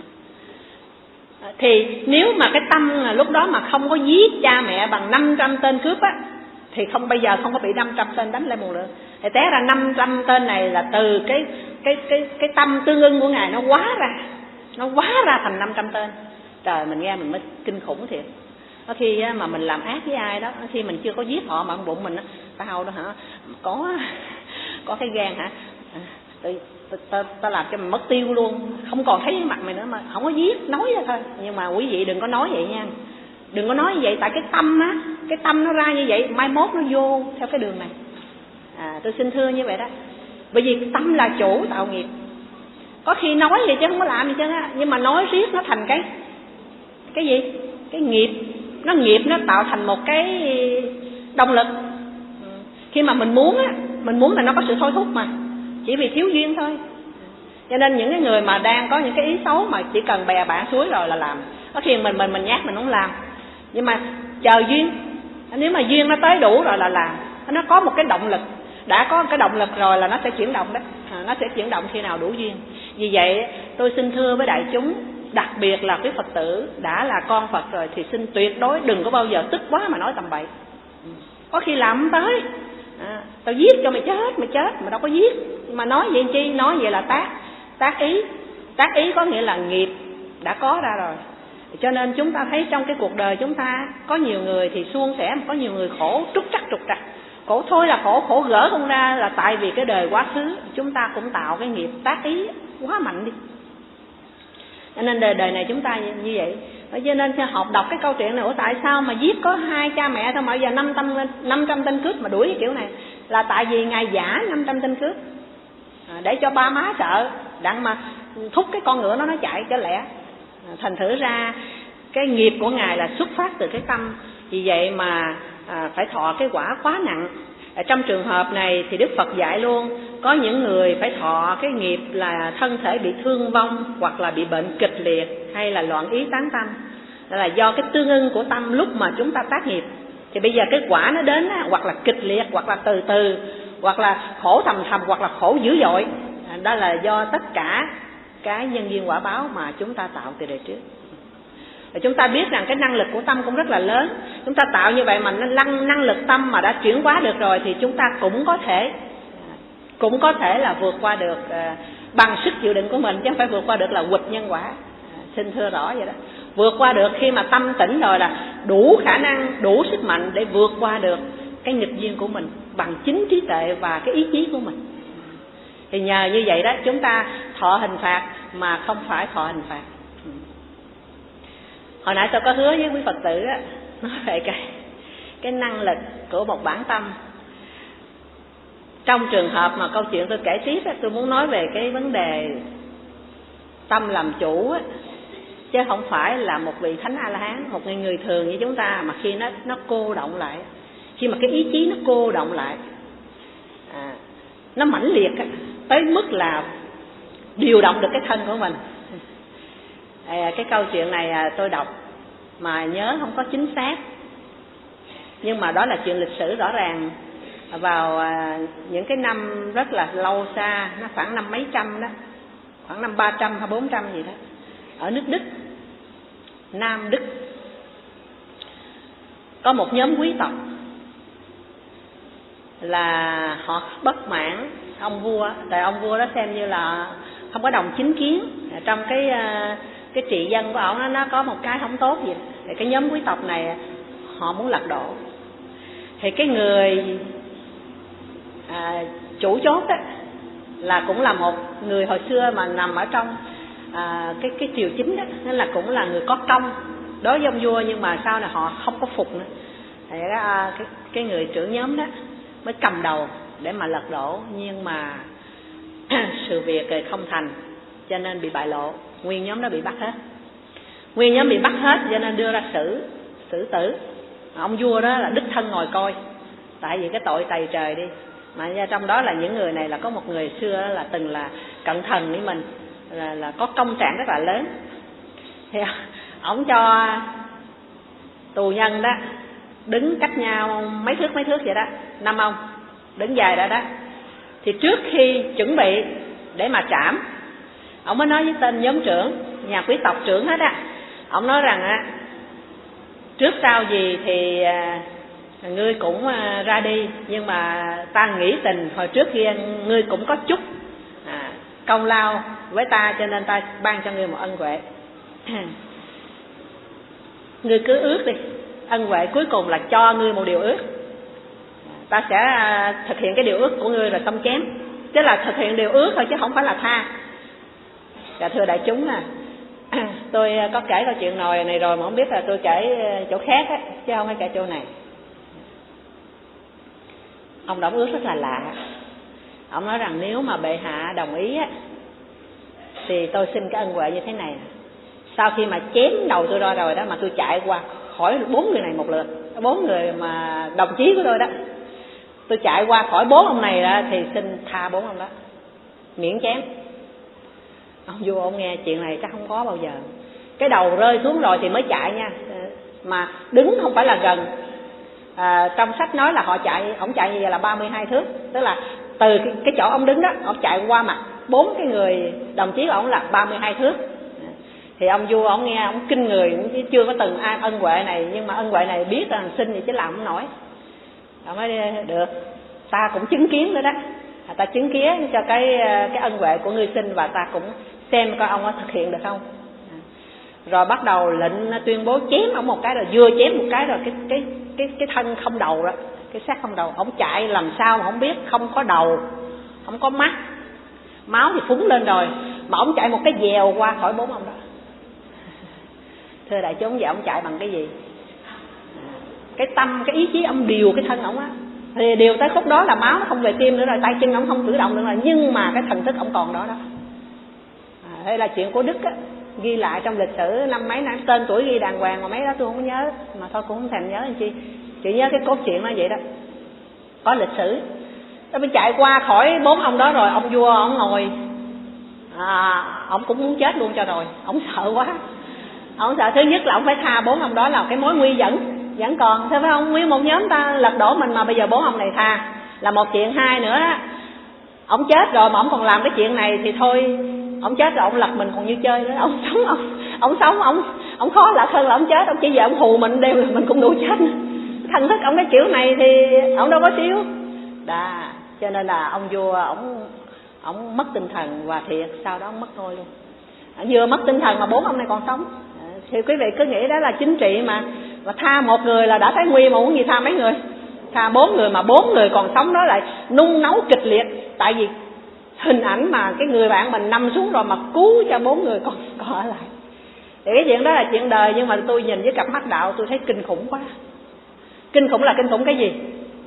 S2: Thì nếu mà cái tâm lúc đó mà không có giết cha mẹ bằng năm trăm tên cướp á, thì không bây giờ không có bị năm trăm tên đánh lên một lượt. Thì té ra năm trăm tên này là từ cái cái cái cái tâm tương ưng của ngài nó hóa ra, nó hóa ra thành năm trăm tên. Trời, mình nghe mình mới kinh khủng thiệt. Có khi mà mình làm ác với ai đó, khi mình chưa có giết họ mà bụng mình tao đó hả, có có cái gan hả, ta, ta, ta làm cho mình mất tiêu luôn, không còn thấy mặt mày nữa, mà không có giết, nói ra thôi. Nhưng mà quý vị đừng có nói vậy nha, đừng có nói như vậy, tại cái tâm á, cái tâm nó ra như vậy, mai mốt nó vô theo cái đường này. À, tôi xin thưa như vậy đó, bởi vì tâm là chủ tạo nghiệp. Có khi nói vậy chứ không có làm gì chứ á, nhưng mà nói riết nó thành cái cái gì, cái nghiệp, nó nghiệp nó tạo thành một cái động lực. Khi mà mình muốn á, mình muốn là nó có sự thôi thúc mà, chỉ vì thiếu duyên thôi. Cho nên những cái người mà đang có những cái ý xấu mà chỉ cần bè bạn suối rồi là làm. Có khi mình mình mình nhát mình không làm, nhưng mà chờ duyên, nếu mà duyên nó tới đủ rồi là làm. Nó có một cái động lực, đã có cái động lực rồi là nó sẽ chuyển động đó, à, nó sẽ chuyển động khi nào đủ duyên. Vì vậy tôi xin thưa với đại chúng, đặc biệt là quý Phật tử đã là con Phật rồi thì xin tuyệt đối đừng có bao giờ tức quá mà nói tầm bậy. Có khi làm không tới, à, tao giết cho mày chết, mày chết mà đâu có giết, mà nói vậy chi? Nói vậy là tác tác ý. Tác ý có nghĩa là nghiệp đã có ra rồi. Cho nên chúng ta thấy trong cái cuộc đời chúng ta có nhiều người thì suôn sẻ, có nhiều người khổ trúc trắc trục trặc. Khổ thôi là khổ, khổ gỡ không ra là tại vì cái đời quá khứ chúng ta cũng tạo cái nghiệp tác ý quá mạnh đi. Cho nên đời đời này chúng ta như vậy. Cho nên học đọc cái câu chuyện này, ủa tại sao mà giết có hai cha mẹ thôi mà giờ năm trăm tên cướp mà đuổi cái kiểu này? Là tại vì ngài giả năm trăm tên cướp, à, để cho ba má sợ, đặng mà thúc cái con ngựa nó nó chạy cho lẹ. À, thành thử ra cái nghiệp của ngài là xuất phát từ cái tâm. Vì vậy mà à, phải thọ cái quả quá nặng. Ở trong trường hợp này thì Đức Phật dạy luôn, có những người phải thọ cái nghiệp là thân thể bị thương vong, hoặc là bị bệnh kịch liệt, hay là loạn ý tán tâm. Đó là do cái tương ưng của tâm lúc mà chúng ta tác nghiệp. Thì bây giờ cái quả nó đến á, hoặc là kịch liệt, hoặc là từ từ, hoặc là khổ thầm thầm, hoặc là khổ dữ dội. Đó là do tất cả cái nhân duyên quả báo mà chúng ta tạo từ đời trước. Và chúng ta biết rằng cái năng lực của tâm cũng rất là lớn. Chúng ta tạo như vậy mà năng, năng lực tâm mà đã chuyển hóa được rồi thì chúng ta cũng có thể cũng có thể là vượt qua được uh, bằng sức chịu đựng của mình, chứ không phải vượt qua được là quịch nhân quả. À, xin thưa rõ vậy đó. Vượt qua được khi mà tâm tỉnh rồi là đủ khả năng, đủ sức mạnh để vượt qua được cái nghịch duyên của mình bằng chính trí tuệ và cái ý chí của mình. Thì nhờ như vậy đó chúng ta thọ hình phạt mà không phải thọ hình phạt. Hồi nãy tôi có hứa với quý Phật tử á, nói về cái cái năng lực của một bản tâm. Trong trường hợp mà câu chuyện tôi kể tiếp á, tôi muốn nói về cái vấn đề tâm làm chủ á, chứ không phải là một vị thánh A La Hán, một người người thường như chúng ta mà khi nó nó cô động lại, khi mà cái ý chí nó cô động lại, à, nó mãnh liệt á, tới mức là điều động được cái thân của mình. À, cái câu chuyện này à, tôi đọc mà nhớ không có chính xác, nhưng mà đó là chuyện lịch sử rõ ràng. Vào à, những cái năm rất là lâu xa, nó khoảng năm mấy trăm đó, khoảng năm ba trăm hay bốn trăm gì đó, ở nước Đức, Nam Đức, có một nhóm quý tộc là họ bất mãn ông vua, tại ông vua đó xem như là không có đồng chính kiến. Trong cái cái trị dân của ổng nó, nó có một cái không tốt gì, thì cái nhóm quý tộc này họ muốn lật đổ. Thì cái người à, chủ chốt đó là cũng là một người hồi xưa mà nằm ở trong à, cái cái triều chính đó, nên là cũng là người có công đối với ông vua, nhưng mà sau này họ không có phục nữa. Thì cái, cái, cái người trưởng nhóm đó mới cầm đầu để mà lật đổ, nhưng mà sự việc không thành, cho nên bị bại lộ, nguyên nhóm đó bị bắt hết. Nguyên nhóm bị bắt hết cho nên đưa ra xử xử tử. Ông vua đó là đích thân ngồi coi, tại vì cái tội tày trời đi. Mà trong đó là những người này là có một người xưa là từng là cận thần với mình, là, là có công trạng rất là lớn. Thì ổng cho tù nhân đó đứng cách nhau mấy thước mấy thước vậy đó, năm ông đứng dài ra đó. Thì trước khi chuẩn bị để mà trảm, ổng mới nói với tên nhóm trưởng, nhà quý tộc trưởng hết á, ổng nói rằng á, trước sau gì thì à, ngươi cũng à, ra đi, nhưng mà ta nghĩ tình hồi trước kia ngươi cũng có chút à, công lao với ta, cho nên ta ban cho ngươi một ân huệ. Ngươi cứ ước đi, ân huệ cuối cùng là cho ngươi một điều ước, ta sẽ à, thực hiện cái điều ước của ngươi rồi xong chém. Tức là thực hiện điều ước thôi chứ không phải là tha. Dạ thưa đại chúng à, tôi có kể câu chuyện nồi này rồi mà không biết là tôi kể chỗ khác á, chứ không phải kể chỗ này. Ông đóng ước rất là lạ. Ông nói rằng nếu mà bệ hạ đồng ý á, thì tôi xin cái ân huệ như thế này. Sau khi mà chém đầu tôi ra rồi đó, mà tôi chạy qua khỏi bốn người này một lượt, bốn người mà đồng chí của tôi đó, tôi chạy qua khỏi bốn ông này đó, thì xin tha bốn ông đó, miễn chém. Ông vua ông nghe chuyện này chắc không có bao giờ. Cái đầu rơi xuống rồi thì mới chạy nha, mà đứng không phải là gần. À, trong sách nói là họ chạy, ông chạy như vậy là ba mươi hai thước, tức là từ cái, cái chỗ ông đứng đó, ông chạy qua mặt bốn cái người đồng chí của ông là ba mươi hai thước. Thì ông vua ông nghe ông kinh người, ông chưa có từng ai ân huệ này, nhưng mà ân huệ này biết là xin gì chứ làm không nổi. Ông nói được, ta cũng chứng kiến nữa đó, ta chứng kiến cho cái cái ân huệ của ngươi xin, và ta cũng xem coi ông có thực hiện được không. Rồi bắt đầu lệnh tuyên bố chém ông một cái, rồi vừa chém một cái rồi cái cái cái cái thân không đầu đó, cái xác không đầu, ông chạy làm sao mà không biết, không có đầu, không có mắt, máu thì phúng lên rồi, mà ông chạy một cái dèo qua khỏi bốn ông đó. Thưa đại chúng, vậy ông chạy bằng cái gì? Cái tâm, cái ý chí ông điều cái thân ông á, thì điều tới khúc đó là máu nó không về tim nữa rồi, tay chân ông không cử động nữa rồi, nhưng mà cái thần thức ông còn đó đó. À, đây là chuyện của Đức á, ghi lại trong lịch sử năm mấy năm, tên tuổi ghi đàng hoàng mà mấy đó tôi không có nhớ, mà thôi cũng không thèm nhớ anh chi, chỉ nhớ cái cốt truyện nó vậy đó, có lịch sử. Tôi chạy qua khỏi bốn ông đó rồi, ông vua ông ngồi, à, ông cũng muốn chết luôn cho rồi, ông sợ quá, ông sợ thứ nhất là ông phải tha bốn ông đó, là cái mối nguy vẫn vẫn còn, thế phải không? Nguyên một nhóm ta lật đổ mình mà bây giờ bốn ông này tha là một chuyện. Hai nữa đó, ông chết rồi mà ông còn làm cái chuyện này thì thôi, ông chết rồi ông lật mình còn như chơi nữa. Ông sống ông ông sống ông ông khó lật hơn là ông chết. Ông chỉ về ông hù mình đều là mình cũng đủ chết. Thần thức ông cái kiểu này thì ông đâu có xíu đà, cho nên là ông vua ông ông mất tinh thần, và thiệt sau đó ông mất ngôi luôn. Ông vừa mất tinh thần mà bốn ông này còn sống. Thì quý vị cứ nghĩ đó là chính trị mà, và tha một người là đã thấy nguy, mà muốn gì tha mấy người, tha bốn người mà bốn người còn sống đó lại nung nấu kịch liệt. Tại vì hình ảnh mà cái người bạn mình nằm xuống rồi mà cứu cho bốn người còn còn ở lại. Thì cái chuyện đó là chuyện đời, nhưng mà tôi nhìn với cặp mắt đạo tôi thấy kinh khủng quá. Kinh khủng là kinh khủng cái gì?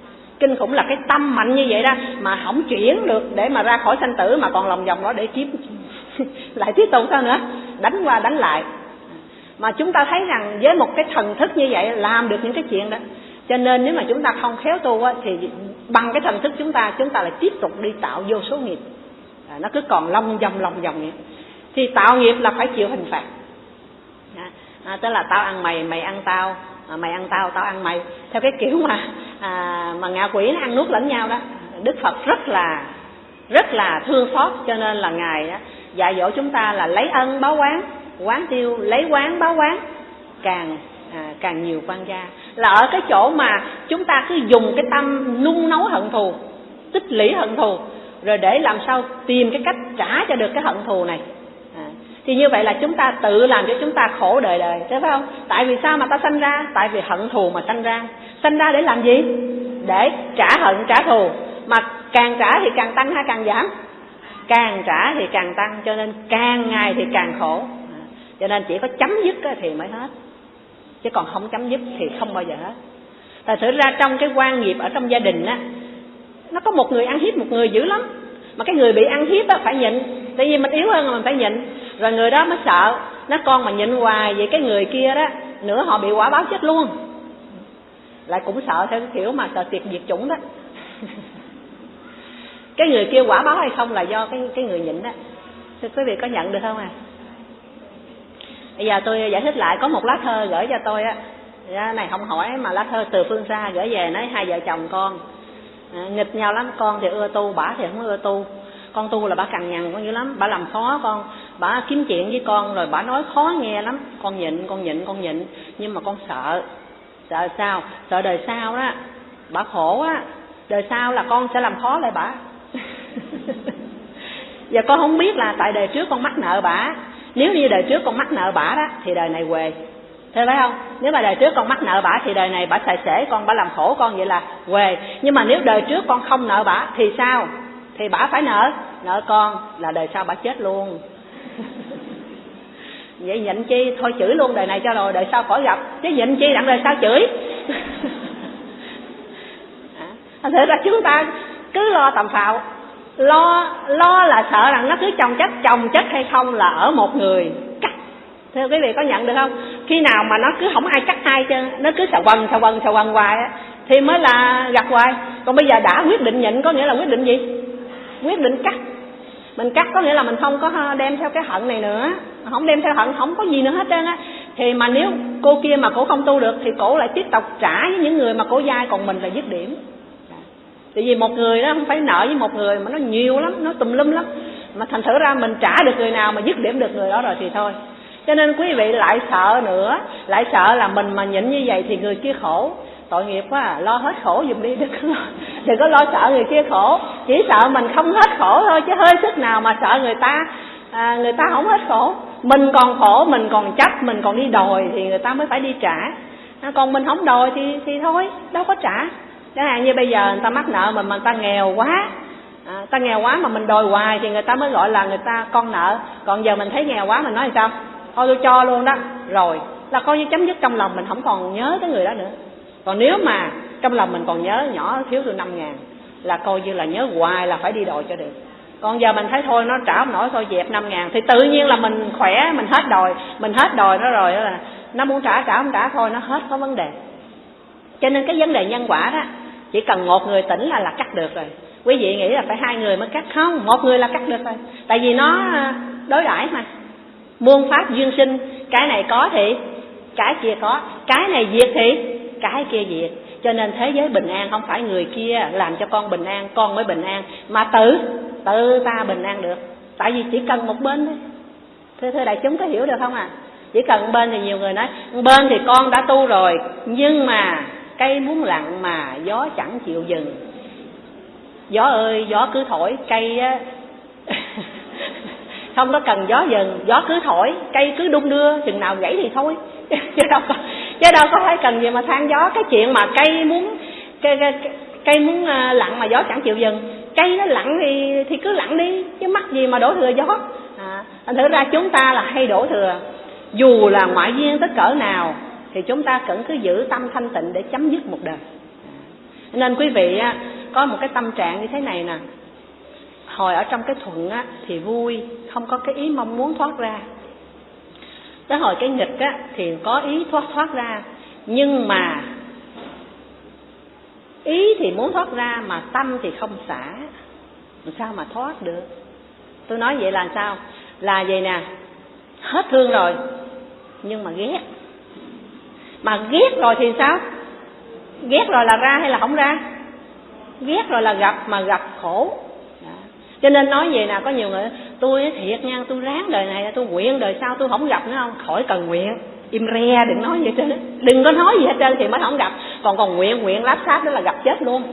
S2: Kinh khủng là cái tâm mạnh như vậy đó mà không chuyển được để mà ra khỏi sanh tử, mà còn lòng vòng đó để kiếp lại tiếp tục sao nữa, đánh qua đánh lại. Mà chúng ta thấy rằng với một cái thần thức như vậy làm được những cái chuyện đó. Cho nên nếu mà chúng ta không khéo tu á, thì bằng cái thần thức chúng ta, chúng ta lại tiếp tục đi tạo vô số nghiệp. À, nó cứ còn long vòng long vòng vậy. Thì tạo nghiệp là phải chịu hình phạt. À, à, tức là tao ăn mày, mày ăn tao, à, mày ăn tao, tao ăn mày. Theo cái kiểu mà à, mà ngạ quỷ nó ăn nuốt lẫn nhau đó. Đức Phật rất là rất là thương xót, cho nên là Ngài á, dạy dỗ chúng ta là lấy ân báo oán, quán tiêu, lấy oán báo oán, càng à, càng nhiều quan gia. Là ở cái chỗ mà chúng ta cứ dùng cái tâm nung nấu hận thù, tích lũy hận thù, rồi để làm sao tìm cái cách trả cho được cái hận thù này. À, thì như vậy là chúng ta tự làm cho chúng ta khổ đời đời, thấy phải không? Tại vì sao mà ta sanh ra? Tại vì hận thù mà sanh ra. Sanh ra để làm gì? Để trả hận, trả thù. Mà càng trả thì càng tăng hay càng giảm? Càng trả thì càng tăng, cho nên càng ngày thì càng khổ. À, cho nên chỉ có chấm dứt thì mới hết, chứ còn không chấm dứt thì không bao giờ hết. Thật sự ra trong cái quan nghiệp ở trong gia đình á, nó có một người ăn hiếp một người dữ lắm. Mà cái người bị ăn hiếp á phải nhịn, tại vì mình yếu hơn mà mình phải nhịn. Rồi người đó mới sợ, nó con mà nhịn hoài vậy cái người kia đó, nữa họ bị quả báo chết luôn. Lại cũng sợ theo cái kiểu mà sợ tiệt diệt chủng đó. Cái người kia quả báo hay không là do cái cái người nhịn đó. Thưa quý vị có nhận được không à? Bây giờ tôi giải thích lại, có một lá thơ gửi cho tôi á, này không hỏi mà lá thơ từ phương xa gửi về, nói hai vợ chồng con à, nghịch nhau lắm, con thì ưa tu, bả thì không ưa tu. Con tu là bả cằn nhằn con dữ lắm, bả làm khó con, bả kiếm chuyện với con rồi bả nói khó nghe lắm. Con nhịn, con nhịn, con nhịn, nhưng mà con sợ. Sợ sao? Sợ đời sau đó bả khổ á, đời sau là con sẽ làm khó lại bả. Giờ con không biết là tại đời trước con mắc nợ bả. Nếu như đời trước con mắc nợ bả đó thì đời này huề, thấy phải không? Nếu mà đời trước con mắc nợ bả thì đời này bả xài xể con, bả làm khổ con, vậy là huề. Nhưng mà nếu đời trước con không nợ bả thì sao? Thì bả phải nợ nợ con, là đời sau bả chết luôn. Vậy nhịn chi, thôi chửi luôn đời này cho rồi đời sau khỏi gặp, chứ nhịn chi đặng đời sau chửi. À, thật ra chúng ta cứ lo tầm phạo, lo lo là sợ rằng nó cứ chồng chất chồng chất hay không là ở một người cắt. Thưa quý vị có nhận được không? Khi nào mà nó cứ không ai cắt ai chứ, nó cứ xà quần xà quần xà quần hoài á, thì mới là gặp hoài. Còn bây giờ đã quyết định nhịn có nghĩa là quyết định gì? Quyết định cắt. Mình cắt có nghĩa là mình không có đem theo cái hận này nữa, không đem theo hận, không có gì nữa hết trơn á. Thì mà nếu cô kia mà cổ không tu được thì cổ lại tiếp tục trả với những người mà cổ dai, còn mình là dứt điểm. Tại vì một người đó không phải nợ với một người mà nó nhiều lắm, nó tùm lum lắm. Mà thành thử ra mình trả được người nào mà dứt điểm được người đó rồi thì thôi. Cho nên quý vị lại sợ nữa, lại sợ là mình mà nhịn như vậy thì người kia khổ. Tội nghiệp quá à, lo hết khổ giùm đi, đừng có lo, đừng có lo sợ người kia khổ. Chỉ sợ mình không hết khổ thôi, chứ hơi sức nào mà sợ người ta à, người ta không hết khổ. Mình còn khổ, mình còn chấp, mình còn đi đòi thì người ta mới phải đi trả. À, còn mình không đòi thì thì thôi, đâu có trả. Chẳng hạn như bây giờ người ta mắc nợ mình mà người ta nghèo quá, à, ta nghèo quá mà mình đòi hoài thì người ta mới gọi là người ta con nợ. Còn giờ mình thấy nghèo quá mình nói sao? Thôi tôi cho luôn đó, rồi là coi như chấm dứt, trong lòng mình không còn nhớ cái người đó nữa. Còn nếu mà trong lòng mình còn nhớ, nhỏ thiếu tôi năm ngàn là coi như là nhớ hoài là phải đi đòi cho được. Còn giờ mình thấy thôi nó trả không nổi, thôi dẹp năm ngàn thì tự nhiên là mình khỏe, mình hết đòi, mình hết đòi nó rồi đó, là nó muốn trả trả không trả thôi, nó hết có vấn đề. Cho nên cái vấn đề nhân quả đó chỉ cần một người tỉnh là là cắt được rồi. Quý vị nghĩ là phải hai người mới cắt, không, một người là cắt được rồi. Tại vì nó đối đãi mà, muôn pháp duyên sinh, cái này có thì cái kia có, cái này diệt thì cái kia diệt. Cho nên thế giới bình an không phải người kia làm cho con bình an, con mới bình an, mà tự tự ta bình an được. Tại vì chỉ cần một bên thôi. Thưa thưa đại chúng có hiểu được không à? Chỉ cần một bên thì nhiều người nói bên thì con đã tu rồi, nhưng mà cây muốn lặng mà gió chẳng chịu dừng. Gió ơi gió cứ thổi, cây á không có cần gió dừng, gió cứ thổi, cây cứ đung đưa, chừng nào gãy thì thôi. chứ đâu có, chứ đâu có phải cần gì mà than gió. Cái chuyện mà cây muốn cây, cây, cây muốn lặng mà gió chẳng chịu dừng, cây nó lặng thì thì cứ lặng đi, chứ mắc gì mà đổ thừa gió. À, thành thử ra chúng ta là hay đổ thừa. Dù là ngoại duyên tới cỡ nào thì chúng ta cần cứ giữ tâm thanh tịnh để chấm dứt một đời. Nên quý vị á, có một cái tâm trạng như thế này nè, hồi ở trong cái thuận á, thì vui, không có cái ý mong muốn thoát ra. Tới hồi cái nghịch á, thì có ý thoát thoát ra, nhưng mà ý thì muốn thoát ra mà tâm thì không xả, làm sao mà thoát được? Tôi nói vậy là sao? Là vậy nè, hết thương rồi nhưng mà ghét. Mà ghét rồi thì sao? Ghét rồi là ra hay là không ra? Ghét rồi là gặp, mà gặp khổ. Đó. Cho nên nói vậy nè, có nhiều người tôi thiệt nha, tôi ráng đời này, tôi nguyện đời sau tôi không gặp nữa không? Khỏi cần nguyện, im re, đừng nói gì hết trơn, đừng có nói gì hết trơn thì mới không gặp. Còn còn nguyện nguyện láp xáp đó là gặp chết luôn.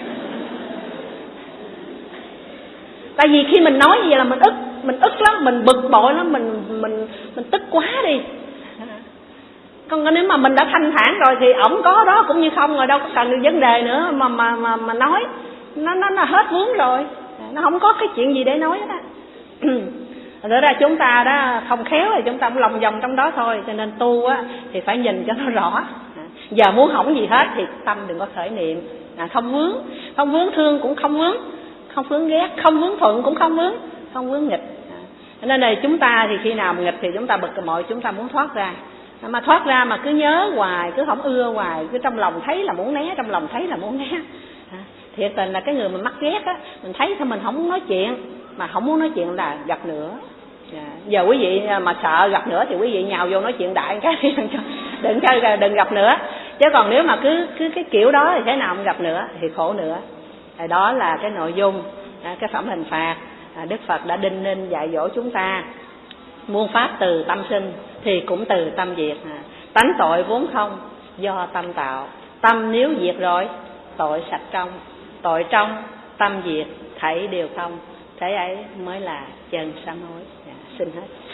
S2: Tại vì khi mình nói như vậy là mình ức, mình ức lắm, mình bực bội lắm, mình mình mình tức quá đi. Còn nếu mà mình đã thanh thản rồi thì ổng có đó cũng như không rồi, đâu có cần vấn đề nữa mà mà mà mà nói. Nó nó nó hết vướng rồi, nó không có cái chuyện gì để nói đó. Thật ra chúng ta đó không khéo thì chúng ta cũng lòng vòng trong đó thôi. Cho nên tu á thì phải nhìn cho nó rõ. Giờ muốn hỏng gì hết thì tâm đừng có khởi niệm, à, không vướng, không vướng thương cũng không vướng, không vướng ghét, không vướng thuận cũng không vướng, không vướng nghịch. À, nên là chúng ta thì khi nào nghịch thì chúng ta bực mọi, chúng ta muốn thoát ra. Mà thoát ra mà cứ nhớ hoài, cứ không ưa hoài, cứ trong lòng thấy là muốn né, trong lòng thấy là muốn né. À, thiệt tình là cái người mà mắc ghét á, mình thấy thôi mình không muốn nói chuyện, mà không muốn nói chuyện là gặp nữa. À, giờ quý vị mà sợ gặp nữa thì quý vị nhào vô nói chuyện đại cái đừng đừng, đừng gặp nữa. Chứ còn nếu mà cứ cứ cái kiểu đó thì thế nào không gặp nữa thì khổ nữa. À, đó là cái nội dung à, cái phẩm hình phạt. À, Đức Phật đã đinh ninh dạy dỗ chúng ta, muôn pháp từ tâm sinh thì cũng từ tâm diệt. À, tánh tội vốn không, do tâm tạo. Tâm nếu diệt rồi, tội sạch trong. Tội trong, tâm diệt, thảy đều không. Thế ấy mới là chân sám hối. À, xin hết.